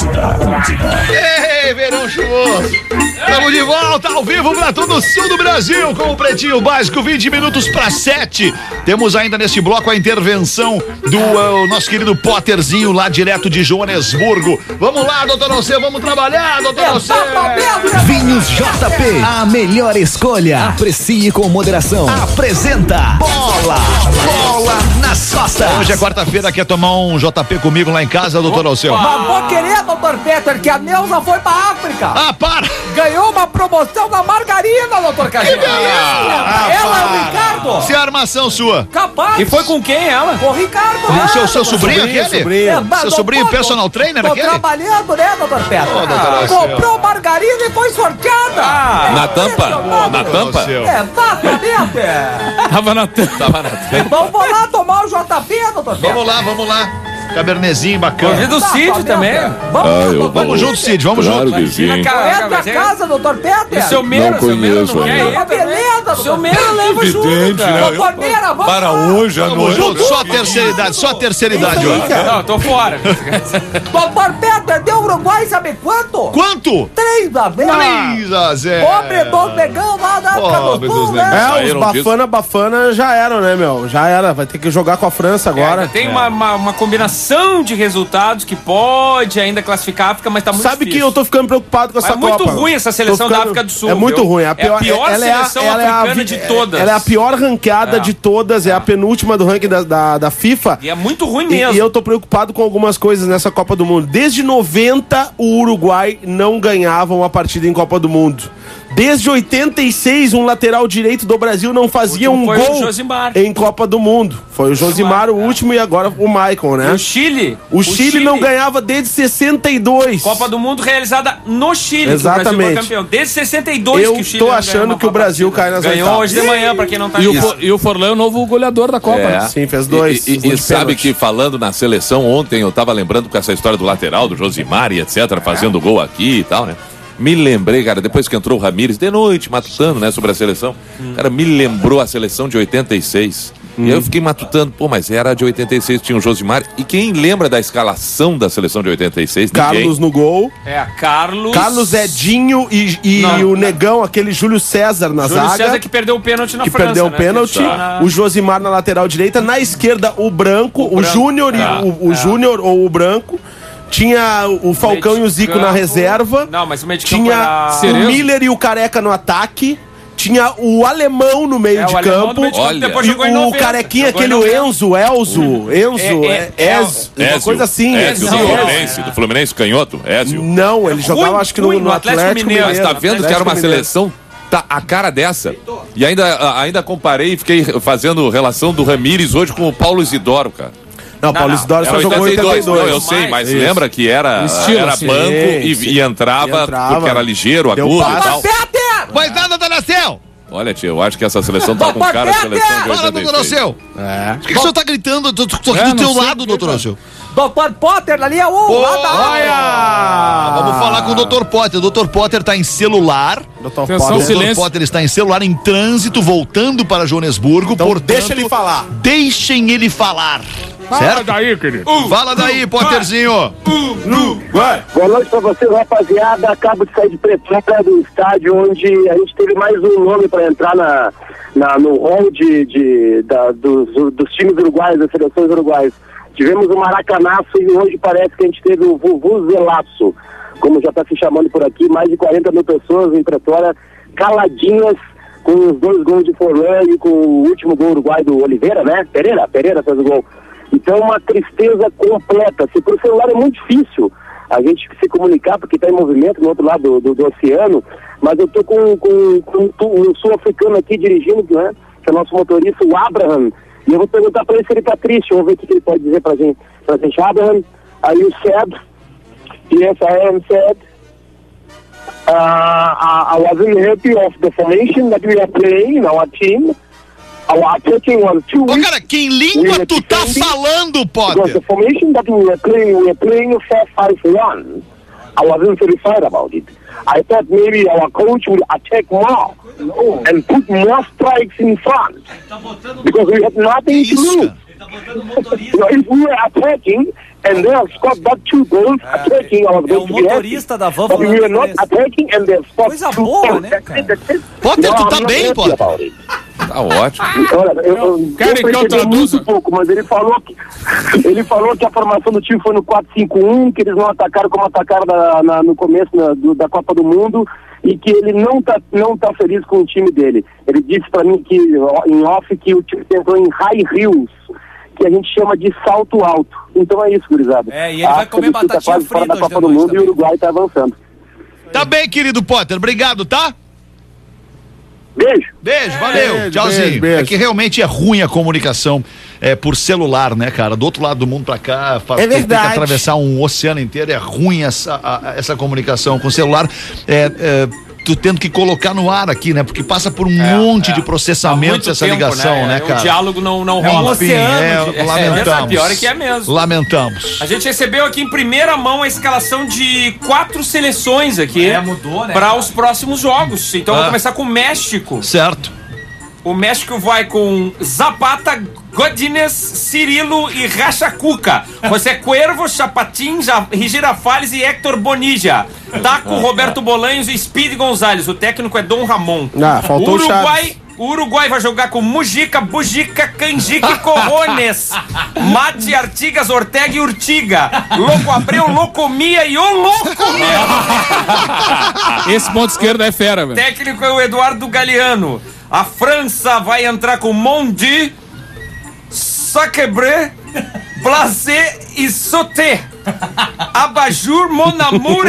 Ei, verão chuvoso. Estamos de volta ao vivo para todo o sul do Brasil com o Pretinho Básico, 20:07. Temos ainda neste bloco a intervenção do nosso querido Potterzinho lá direto de Joanesburgo. Vamos lá, doutor Alcê, vamos trabalhar, doutor Alcê. Vinhos JP, a melhor escolha. Aprecie com moderação. Apresenta Bola nas costas. Hoje é quarta-feira, quer tomar um JP comigo lá em casa, doutor Alceu? Mas vou querer, doutor Peter, que a Neuza foi pra África. Ah, para! Ganhou uma promoção da margarina, doutor Cadê? Ela é o Ricardo. Se é a armação sua. Capaz. E foi com quem ela? Com o Ricardo. Seu sobrinho aquele? Seu sobrinho personal trainer tô aquele? trabalhando, né, doutor Peter? Comprou margarina e foi sorteada. Na tampa? Na tampa? Exatamente. Tava na tampa. Então vou lá tomar o JP, doutor Peter. Vamos lá. Cabernezinho bacana. Convida o Cid também. Vamos junto, Cid, vamos junto. É da casa, doutor Peter. O seu Meira, não conheço, Uma beleza, o seu Meira leva junto, cara. Doutor Meira, vamos Para hoje à Vamos noite. junto, só a terceira idade hoje. Não, tô fora. Doutor Peter, deu Uruguai, sabe quanto? Quanto? 3-0. 3-0. Pobre dos negão lá da África Pobre do dos Sul, negão. né? Os Bafana já eram, né, meu? Já era. Vai ter que jogar com a França agora. Tem uma combinação de resultados que pode ainda classificar a África, mas tá muito Sabe difícil. que eu tô ficando preocupado com essa Mas é Copa. muito ruim essa seleção da África do Sul. É muito viu? ruim. É a pior seleção africana de todas. Ela é a pior ranqueada de todas. É a penúltima do ranking da FIFA. E é muito ruim mesmo. E eu tô preocupado com algumas coisas nessa Copa do Mundo. Desde 90, o Uruguai não ganhava uma partida em Copa do Mundo. Desde 86, um lateral direito do Brasil não fazia um gol em Copa do Mundo. Foi o Josimar o último e agora o Maicon, né? E o Chile? O Chile não ganhava desde 62. Copa do Mundo realizada no Chile. Exatamente. Que o Brasil foi campeão. Desde 62 eu que o Chile tô achando que o Brasil cai nas Ganhou hoje de manhã, pra quem não tá E o Forlan é o novo goleador da Copa, né? Sim, fez 2. E sabe que falando na seleção, ontem eu tava lembrando com essa história do lateral, do Josimar e etc, fazendo gol aqui e tal, né? Me lembrei, cara, depois que entrou o Ramires, de noite, matutando, né, sobre a seleção. Cara, me lembrou a seleção de 86. E aí eu fiquei matutando, pô, mas era de 86, tinha o Josimar. E quem lembra da escalação da seleção de 86? Carlos no gol. Carlos Edinho e o Negão, aquele Júlio César na zaga. Júlio César que perdeu o pênalti na que França, perdeu o né? pênalti. O Josimar na lateral direita. Na esquerda, o Branco. O Júnior o Júnior ou o Branco. Tinha o Falcão e o Zico na reserva. Não, mas o meio de Tinha o Miller e o Careca no ataque. Tinha o Alemão no meio de campo. O Carequinha, aquele Elzo. Uma coisa assim. Do Fluminense, canhoto. Ézio. Não, ele jogava acho que no Atlético Mineiro. Mas tá vendo que era uma seleção a cara dessa? E ainda comparei e fiquei fazendo relação do Ramires hoje com o Paulo Isidoro, cara. Não, Paulo Isidoro só jogou em 82. Não, eu sei, mas lembra que era banco e entrava porque era ligeiro, agudo e tal. Mas nada, Donacel! Olha, tio, eu acho que essa seleção tá com cara de seleção de 86. Fala, doutor Alceu. Por que o senhor tá gritando? Tô aqui do teu lado, doutor Alceu. Doutor Potter, ali é o lá da área. Vamos falar com o doutor Potter. O doutor Potter tá em celular. Doutor Potter está em celular, em trânsito, voltando para Joanesburgo. Então deixa ele falar. Deixem ele falar. Fala daí, querido. Fala daí, Potterzinho. Boa noite pra vocês, rapaziada. Acabo de sair de Pretória do estádio, onde a gente teve mais um nome pra entrar no hall dos times uruguaios, das seleções uruguaias. Tivemos o Maracanaço e hoje parece que a gente teve o Vuvuzelaço, como já tá se chamando por aqui. Mais de 40 mil pessoas em Pretória, caladinhas, com os 2 gols de Forlan e com o último gol uruguai do Oliveira, né? Pereira fez o gol. Então, uma tristeza completa. Se por celular é muito difícil a gente se comunicar, porque está em movimento no outro lado do oceano, mas eu estou com o sul-africano aqui dirigindo, né, que é o nosso motorista, o Abraham, e eu vou perguntar para ele se ele está triste. Vamos ver o que ele pode dizer para gente. Abraham, are you sad? Yes, I am sad. I wasn't happy of the formation that we are playing in our team. Cara, que língua tu tá falando, Potter? Because the formation that we were playing 4-5-1. I wasn't satisfied about it. I thought maybe our coach would attack more and put more strikes in front because we had nothing to lose. If we were attacking and they have scored that 2 goals attacking, I was going to be happy. But we were not attacking and they have scored 2 goals. Potter, tu tá bem, Potter? Tá ótimo. Olha, eu percebi muito pouco, mas ele falou que a formação do time foi no 4-5-1, que eles não atacaram como atacaram no começo da Copa do Mundo e que ele não tá feliz com o time dele. Ele disse pra mim que em off que o time entrou em high heels, que a gente chama de salto alto. Então é isso, gurizada. E ele vai comer batatinha frita fora da hoje Copa do Mundo também. E o Uruguai tá avançando. Tá bem, querido Potter. Obrigado, tá? Beijo, valeu, tchauzinho. Beijo. É que realmente é ruim a comunicação por celular, né, cara? Do outro lado do mundo pra cá, é verdade. Tem que atravessar um oceano inteiro, é ruim essa comunicação com celular. tendo que colocar no ar aqui, né? Porque passa por um monte de processamento essa ligação, né, cara? O diálogo não rola. Um oceano lamentamos. Pior é que é mesmo. Lamentamos. A gente recebeu aqui em primeira mão a escalação de 4 seleções aqui. Mudou, né? Para os próximos jogos. Então vamos começar com o México. Certo. O México vai com Zapata, Godínez, Cirilo e Rachacuca. José Cuervo, Chapatin, Girafales e Héctor Bonilla. Taco, Roberto Bolanhos e Speed Gonzalez. O técnico é Dom Ramon. Faltou O Uruguai vai jogar com Mujica, Bujica, Canjica e Corrones. Mate, Artigas, Ortega e Urtiga. Louco Abreu, Locomia e o Locomia. Esse ponto esquerdo é fera, velho. Técnico é o Eduardo Galeano. A França vai entrar com Mondi, Sacrebre, Blasé e Sauté. Abajur, Mon Amour,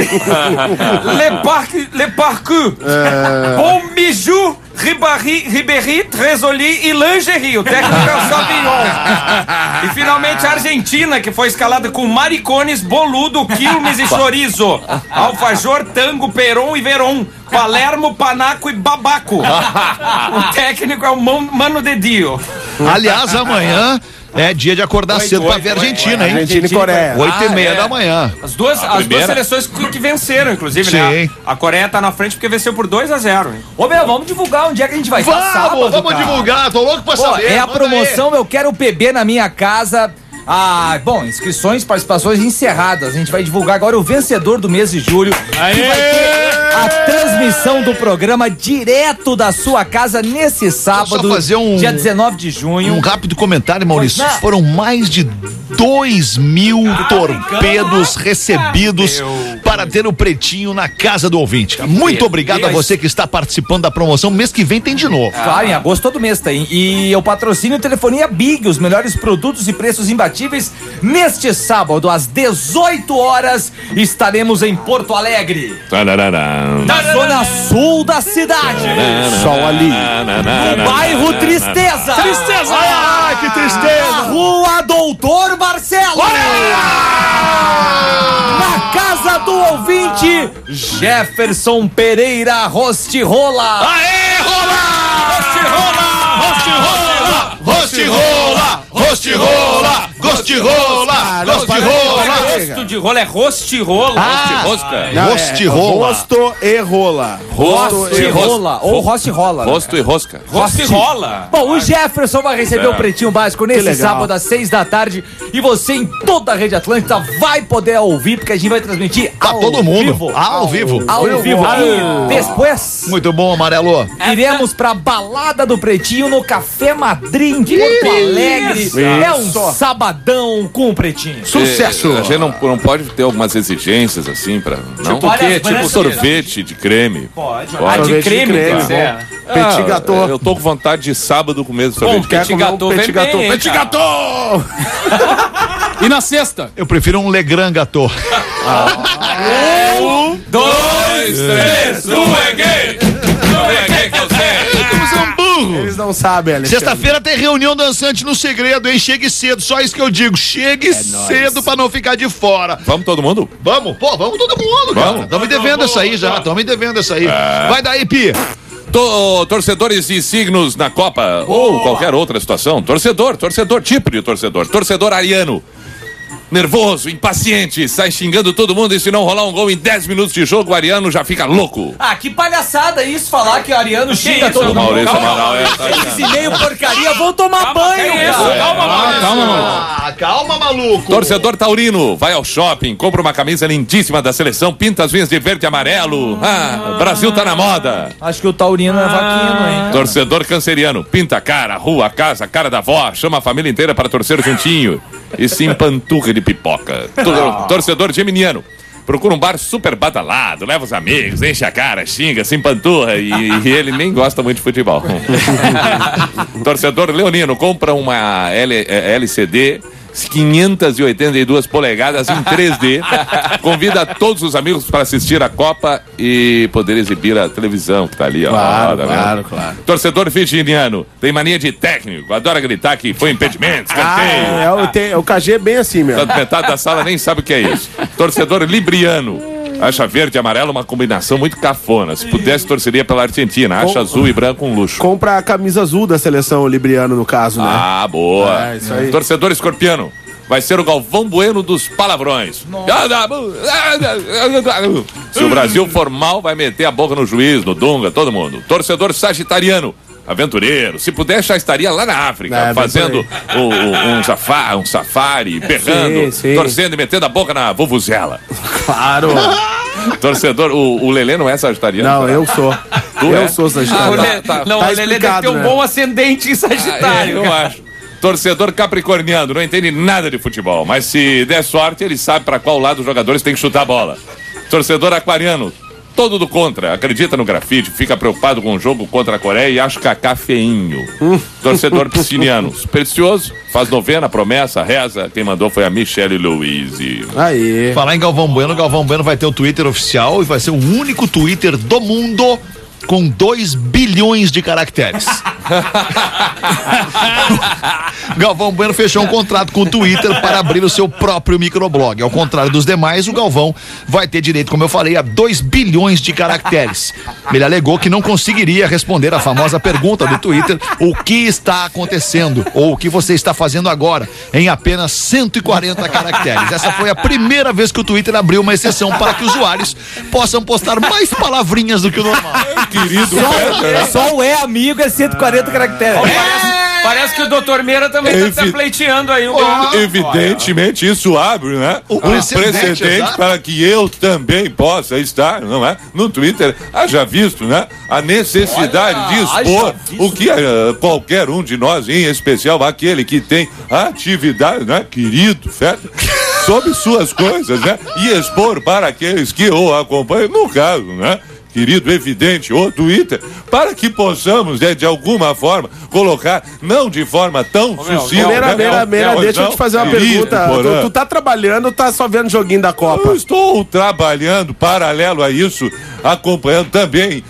Le Parcours, Bom Bijou, Ribéry, Trezoli e Lingerie. O técnico é o Savignon. E finalmente a Argentina, que foi escalada com Maricones, Boludo, Quilmes e Chorizo. Alfajor, Tango, Peron e Veron. Palermo, Panaco e Babaco. O técnico é o Mano de Dio. Aliás, amanhã é dia de acordar cedo pra ver a Argentina, hein? Argentina e Coreia. 8h30 da manhã. As duas seleções que venceram, inclusive, né? A Coreia tá na frente porque venceu por 2-0. Ô, meu, vamos divulgar onde é que a gente vai estar sábado, vamos divulgar, tô louco pra saber. É a promoção Eu Quero PB na Minha Casa. Bom, inscrições, participações encerradas. A gente vai divulgar agora o vencedor do mês de julho. Aê! Que vai ter a transmissão do programa direto da sua casa nesse sábado, dia 19 de junho. Um rápido comentário, Maurício. Foram mais de 2.000 torpedos recebidos para ter o Pretinho na casa do ouvinte. Muito obrigado a você que está participando da promoção. Mês que vem tem de novo. Claro, em agosto todo mês tem. E o patrocínio Telefonia Big, os melhores produtos e preços imbatíveis. Neste sábado, às 18 horas, estaremos em Porto Alegre. Na zona sul da cidade. Sol ali. No bairro Tristeza. Tristeza! Ai, que tristeza! Na rua Doutor Marcelo. Na casa do ouvinte, Jefferson Pereira Rostirola. Aê, rola! Rostirola! Rostirola! Rostirola! Rostirola! Rosto de rola é rostirola. Rosca. Rostirola. Rosto e rola. Rostirola ou Rostirola. Rosto e rosca. Rostirola. Bom, o Jefferson vai receber o Pretinho Básico nesse sábado às 6 da tarde e você em toda a Rede Atlântida vai poder ouvir, porque a gente vai transmitir ao todo mundo. vivo. Ao vivo. Ao vivo. E depois Muito bom, Amarelo. iremos pra Balada do Pretinho no Café Madrid em Porto Alegre. É um sabadão com o Pretinho. Sucesso. A gente não pode ter algumas exigências assim pra. Não? Tipo o quê? Tipo sorvete de creme. Pode. Sorvete De creme, de creme, cara. Petit gâteau. Eu tô com vontade de sábado comer Bom, sorvete. petit gâteau vem Petit gâteau. bem, Petit cara. gâteau. E na sexta? Eu prefiro um Legrand Gâteau. 1, 2, 3, Eles não sabem, Alexandre. Sexta-feira tem reunião dançante no segredo, hein? Chegue cedo, só isso que eu digo. Chegue cedo pra não ficar de fora. Vamos todo mundo? Vamos, vamos todo mundo, cara. Estamos me devendo essa aí já, estamos me devendo essa aí. Vai daí, Pi. Torcedores e signos na Copa ou qualquer outra situação. Torcedor, tipo de torcedor. Torcedor ariano. Nervoso, impaciente, sai xingando todo mundo e se não rolar um gol em 10 minutos de jogo, o ariano já fica louco. Que palhaçada isso, falar que o Ariano xinga todo mundo. Maurício Amaral Esse meio porcaria, vão tomar banho, cara. Calma, maluco. Torcedor taurino, vai ao shopping, compra uma camisa lindíssima da seleção, pinta as unhas de verde e amarelo. O Brasil tá na moda. Acho que o Taurino é vaquino, hein? Torcedor canceriano, pinta a cara, rua, casa, cara da avó, chama a família inteira para torcer juntinho e se empanturra de pipoca. Torcedor geminiano, procura um bar super badalado, leva os amigos, enche a cara, xinga, se empanturra e ele nem gosta muito de futebol. Torcedor leonino, compra uma LCD 582 polegadas em 3D, convida todos os amigos para assistir a Copa e poder exibir a televisão que tá ali, ó. Claro. Torcedor virginiano, tem mania de técnico, adora gritar que foi impedimento, escanteio. O KG é bem assim, meu. Metade da sala nem sabe o que é isso. Torcedor libriano, Acha verde e amarelo uma combinação muito cafona. Se pudesse, torceria pela Argentina. Acha azul e branco um luxo. Compra a camisa azul da seleção libriana, no caso, né? Ah, boa. Isso aí. Torcedor escorpiano. Vai ser o Galvão Bueno dos palavrões. Se o Brasil for mal, vai meter a boca no juiz, no Dunga, todo mundo. Torcedor sagitariano. Aventureiro, se puder, já estaria lá na África, fazendo um safari, berrando, torcendo e metendo a boca na vuvuzela. Claro. Torcedor, o Lelê não é sagitariano? Não, eu sou. Eu sou sagitariano. O Lelê deve ter um bom ascendente em Sagitário. Eu acho. Torcedor capricorniano, não entende nada de futebol, mas se der sorte, ele sabe para qual lado os jogadores têm que chutar a bola. Torcedor aquariano, todo do contra, acredita no grafite, fica preocupado com o jogo contra a Coreia e acha Kaká feinho. Torcedor pisciniano, supersticioso, faz novena, promessa, reza. Quem mandou foi a Michele Luiz. Aí. Falar em Galvão Bueno vai ter o Twitter oficial e vai ser o único Twitter do mundo com 2 bilhões de caracteres. Galvão Bueno fechou um contrato com o Twitter para abrir o seu próprio microblog. Ao contrário dos demais, o Galvão vai ter direito, como eu falei, a 2 bilhões de caracteres. Ele alegou que não conseguiria responder a famosa pergunta do Twitter: o que está acontecendo? Ou o que você está fazendo agora? Em apenas 140 caracteres. Essa foi a primeira vez que o Twitter abriu uma exceção para que usuários possam postar mais palavrinhas do que o normal. Querido, só o amigo é 140 caracteres. Parece que o doutor Meira também está pleiteando aí. Evidentemente, isso abre, né? Um precedente para que eu também possa estar, não é? No Twitter, haja visto, né? A necessidade de expor o que qualquer um de nós, em especial aquele que tem atividade, né? Querido, certo? Sobre suas coisas, né? E expor para aqueles que o acompanham, no caso, né? Querido, evidente, o Twitter, para que possamos, de alguma forma, colocar, não de forma tão sucinta. Meira, deixa eu te fazer uma pergunta. Tu tá trabalhando ou tá só vendo joguinho da Copa? Eu estou trabalhando, paralelo a isso, acompanhando também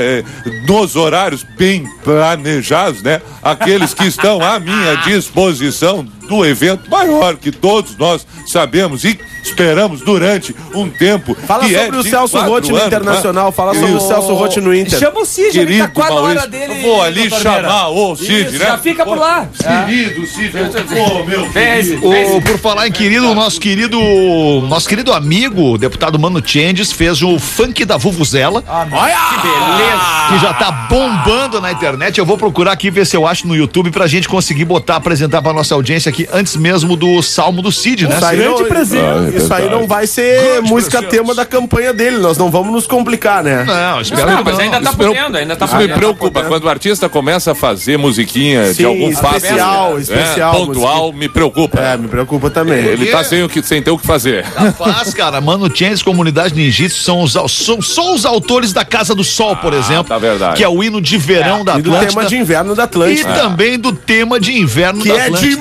nos horários bem planejados, né? Aqueles que estão à minha disposição do evento maior que todos nós sabemos e esperamos durante um tempo. Fala sobre o Celso Roth no Internacional, fala sobre o Celso Roth no Inter. Chama o Cid, ele tá quase na hora dele. Eu vou ali chamar o Cid, né? Já fica por lá. Querido Cid, meu querido. Por falar em querido, o nosso querido amigo, o deputado Mano Changes, fez o funk da Vuvuzela. Olha que beleza! Que já tá bombando na internet. Eu vou procurar aqui ver se eu acho no YouTube pra gente conseguir apresentar pra nossa audiência aqui antes mesmo do Salmo do Cid, né? Isso aí não vai ser música tema da campanha dele. Nós não vamos nos complicar, né? Não, mas ainda tá podendo, Isso me preocupa. Quando o artista começa a fazer musiquinha de algum fato especial, pontual, me preocupa. Me preocupa também. Ele tá sem ter o que fazer. Rapaz, cara, Mano Changes, Comunidade Ninjitsu são só os autores da Casa do Sol, por exemplo. Tá verdade. Que é o hino de verão da Atlântida. E do tema de inverno da Atlântida. E também do tema de inverno da Atlântida. Que é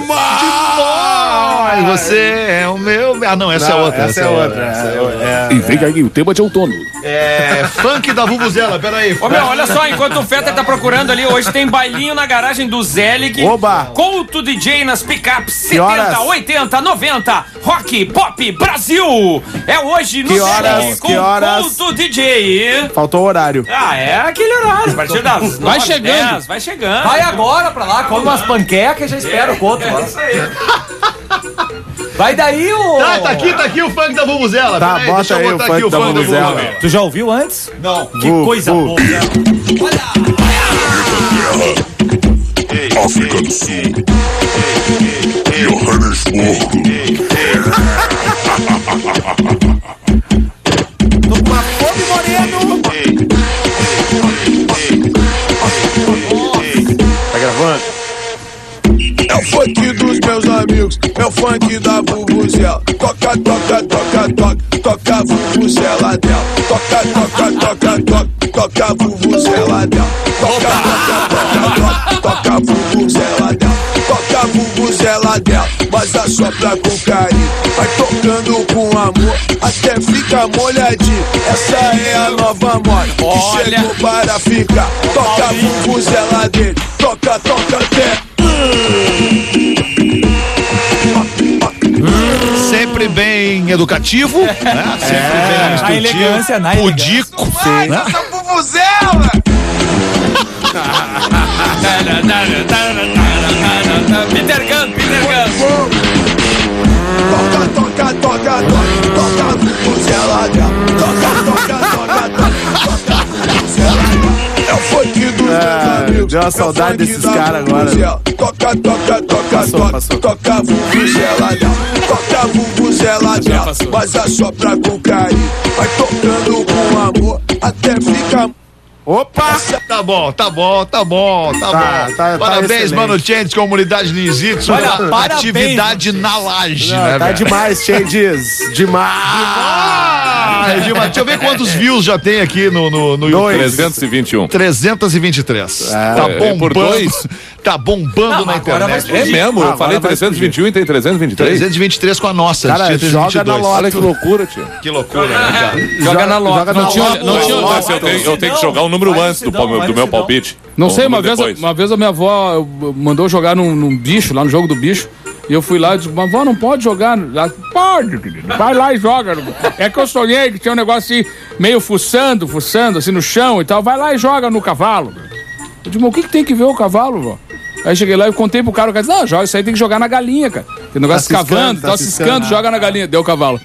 demais! Você é o meu... Ah, não, essa é outra. Essa é outra. E vem aí o tema de outono. Funk da Vuvuzela, peraí. Ô, meu, olha só, enquanto o Fetter tá procurando ali, hoje tem bailinho na garagem do Zelig. Oba! Couto DJ nas picapes 70, 80, 90. Rock, pop, Brasil! É hoje no Zelig com Couto DJ. Faltou o horário. É aquele horário, a partir das 9, vai chegando. 10, vai chegando. Vai agora pra lá, come umas panquecas e já espera o Couto. É isso aí. Vai daí o... Tá aqui o funk da Vuvuzela. Tá, peraí, bota aí o funk da Vuvuzela. Tu já ouviu antes? Não. Que coisa boa. África do Sul. Johannesburgo. Tô com uma fome, Moreno. Tá gravando? É o funk dos meus amigos, é o funk da Vuvuzela. Toca, toca, toca, toca, toca a Vuvuzela dela. Toca, toca, toca, toca, toca a Vuvuzela dela. Toca, toca, toca, toca, toca a Vuvuzela dela. Toca a Vuvuzela dela, mas assopra com carinho. Vai tocando com amor, até fica molhadinho. Essa é a nova moda que chegou para ficar. Toca a Vuvuzela dele, toca, toca até... sempre bem educativo, né? Sempre bem instrutivo. A elegância, na pudico, né? Essa vuvuzela! Peter Gunn. Toca, vuvuzela dela. Toca, vuvuzela. É o funk dos meus amigos. Deu uma saudade desses caras agora. Toca, vuvuzela dela. Toca, vuvuzela dela. Mas é só pra com carinho. Vai tocando com amor até ficar... Opa! Tá bom. Parabéns, Mano Changes, comunidade Ninjitsu. Olha, parabéns, atividade na laje, né, tá velho? demais, Changes. Demais. Deixa eu ver quantos views já tem aqui no YouTube. 321. 323. Tá bombando. Por dois? Tá bombando na internet. É mesmo? Eu falei 321 e tem 323? 323 com a nossa. Cara, joga na loto. Olha que loucura, tio. Que loucura, né, cara? Joga na loto. Não tinha. Eu tenho que jogar o número antes do meu palpite. Não sei, uma vez a minha avó mandou jogar num bicho, lá no jogo do bicho. E eu fui lá e disse, mas avó, não pode jogar. Ela, pode, querido, vai lá e joga. É que eu sonhei que tinha um negócio assim, meio fuçando, assim, no chão e tal. Vai lá e joga no cavalo. Eu disse, mas o que tem que ver o cavalo, vó? Aí cheguei lá e contei pro cara, o cara disse, não, joga, isso aí tem que jogar na galinha, cara. Tem negócio cavando, tá ciscando, joga na galinha. Deu o cavalo.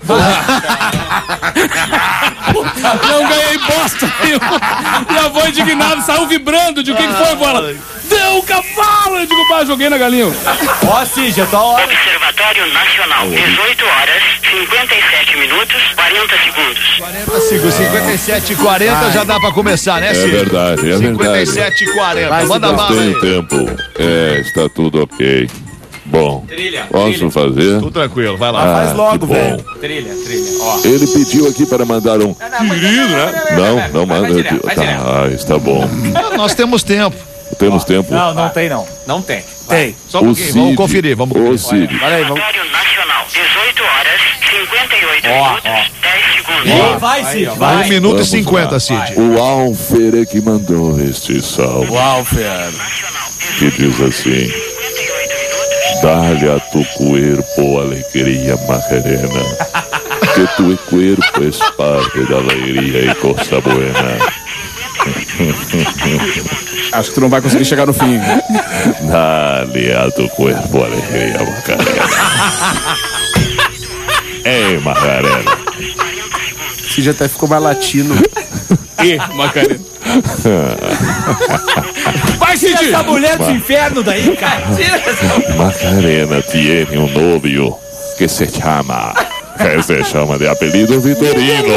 Não ganhei bosta nenhuma. E a avó indignada saiu vibrando. De o que foi, bola? Deu o cavalo! Eu digo, pá, joguei na galinha. Ó, Cid, tá hora. Observatório Nacional, 18 horas, 57 minutos, 40 segundos. 57 e 40 já dá pra começar, né, É Cid? verdade. 57 e 40. Manda bala Tem aí. tempo. Está tudo ok. Bom, posso fazer? Tudo tranquilo, vai lá. Faz logo, que bom. velho. Trilha, ó. Ele pediu aqui para mandar um querido, né? Não manda. Tá, está bom. Nós temos tempo. Temos tempo. Não tem não. Não tem. Tem. Só um pouquinho, vamos conferir. O Cid. Observatório Nacional, 18 horas, 58 minutos, 10 segundos. Vai, Cid, 1 minuto e Vamos 50, lá. Cid. O Alfer é que mandou este salve. Alfer. Que diz assim: dale a tu cuerpo alegria, Macarena. Que tu cuerpo es parte da alegria e coisa buena. Acho que tu não vai conseguir chegar no fim. Dale a tu cuerpo alegria, Macarena. Ei, Macarena. Cid até ficou mais latino. Macarena. Vai, Cid! Essa mulher do inferno daí, cara. Macarena tiene un novio que se llama de apelido Vitorino.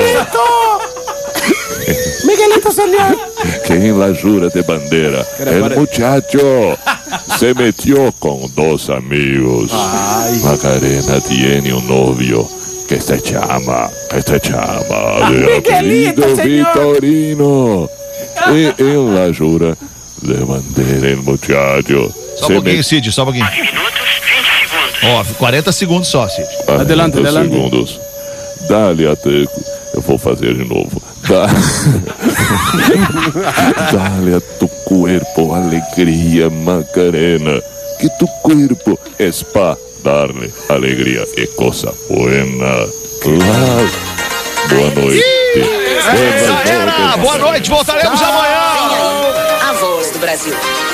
Miguelito Saniar. Que en la jura de bandera el muchacho se metió con dos amigos. Macarena tiene un novio que se llama de apelido Vitorino. Y en la jura de bandera el muchacho Só um pouquinho, Cid, só um pouquinho. 9 minutos, 20 segundos. Ó, 40 segundos só, Cid. Adelante. segundos. Dale até. Eu vou fazer de novo. Dale a tu cuerpo alegria, Macarena. Que tu cuerpo es pa darle alegria e coisa buena. Boa noite. Boa noite, voltaremos amanhã. A voz do Brasil.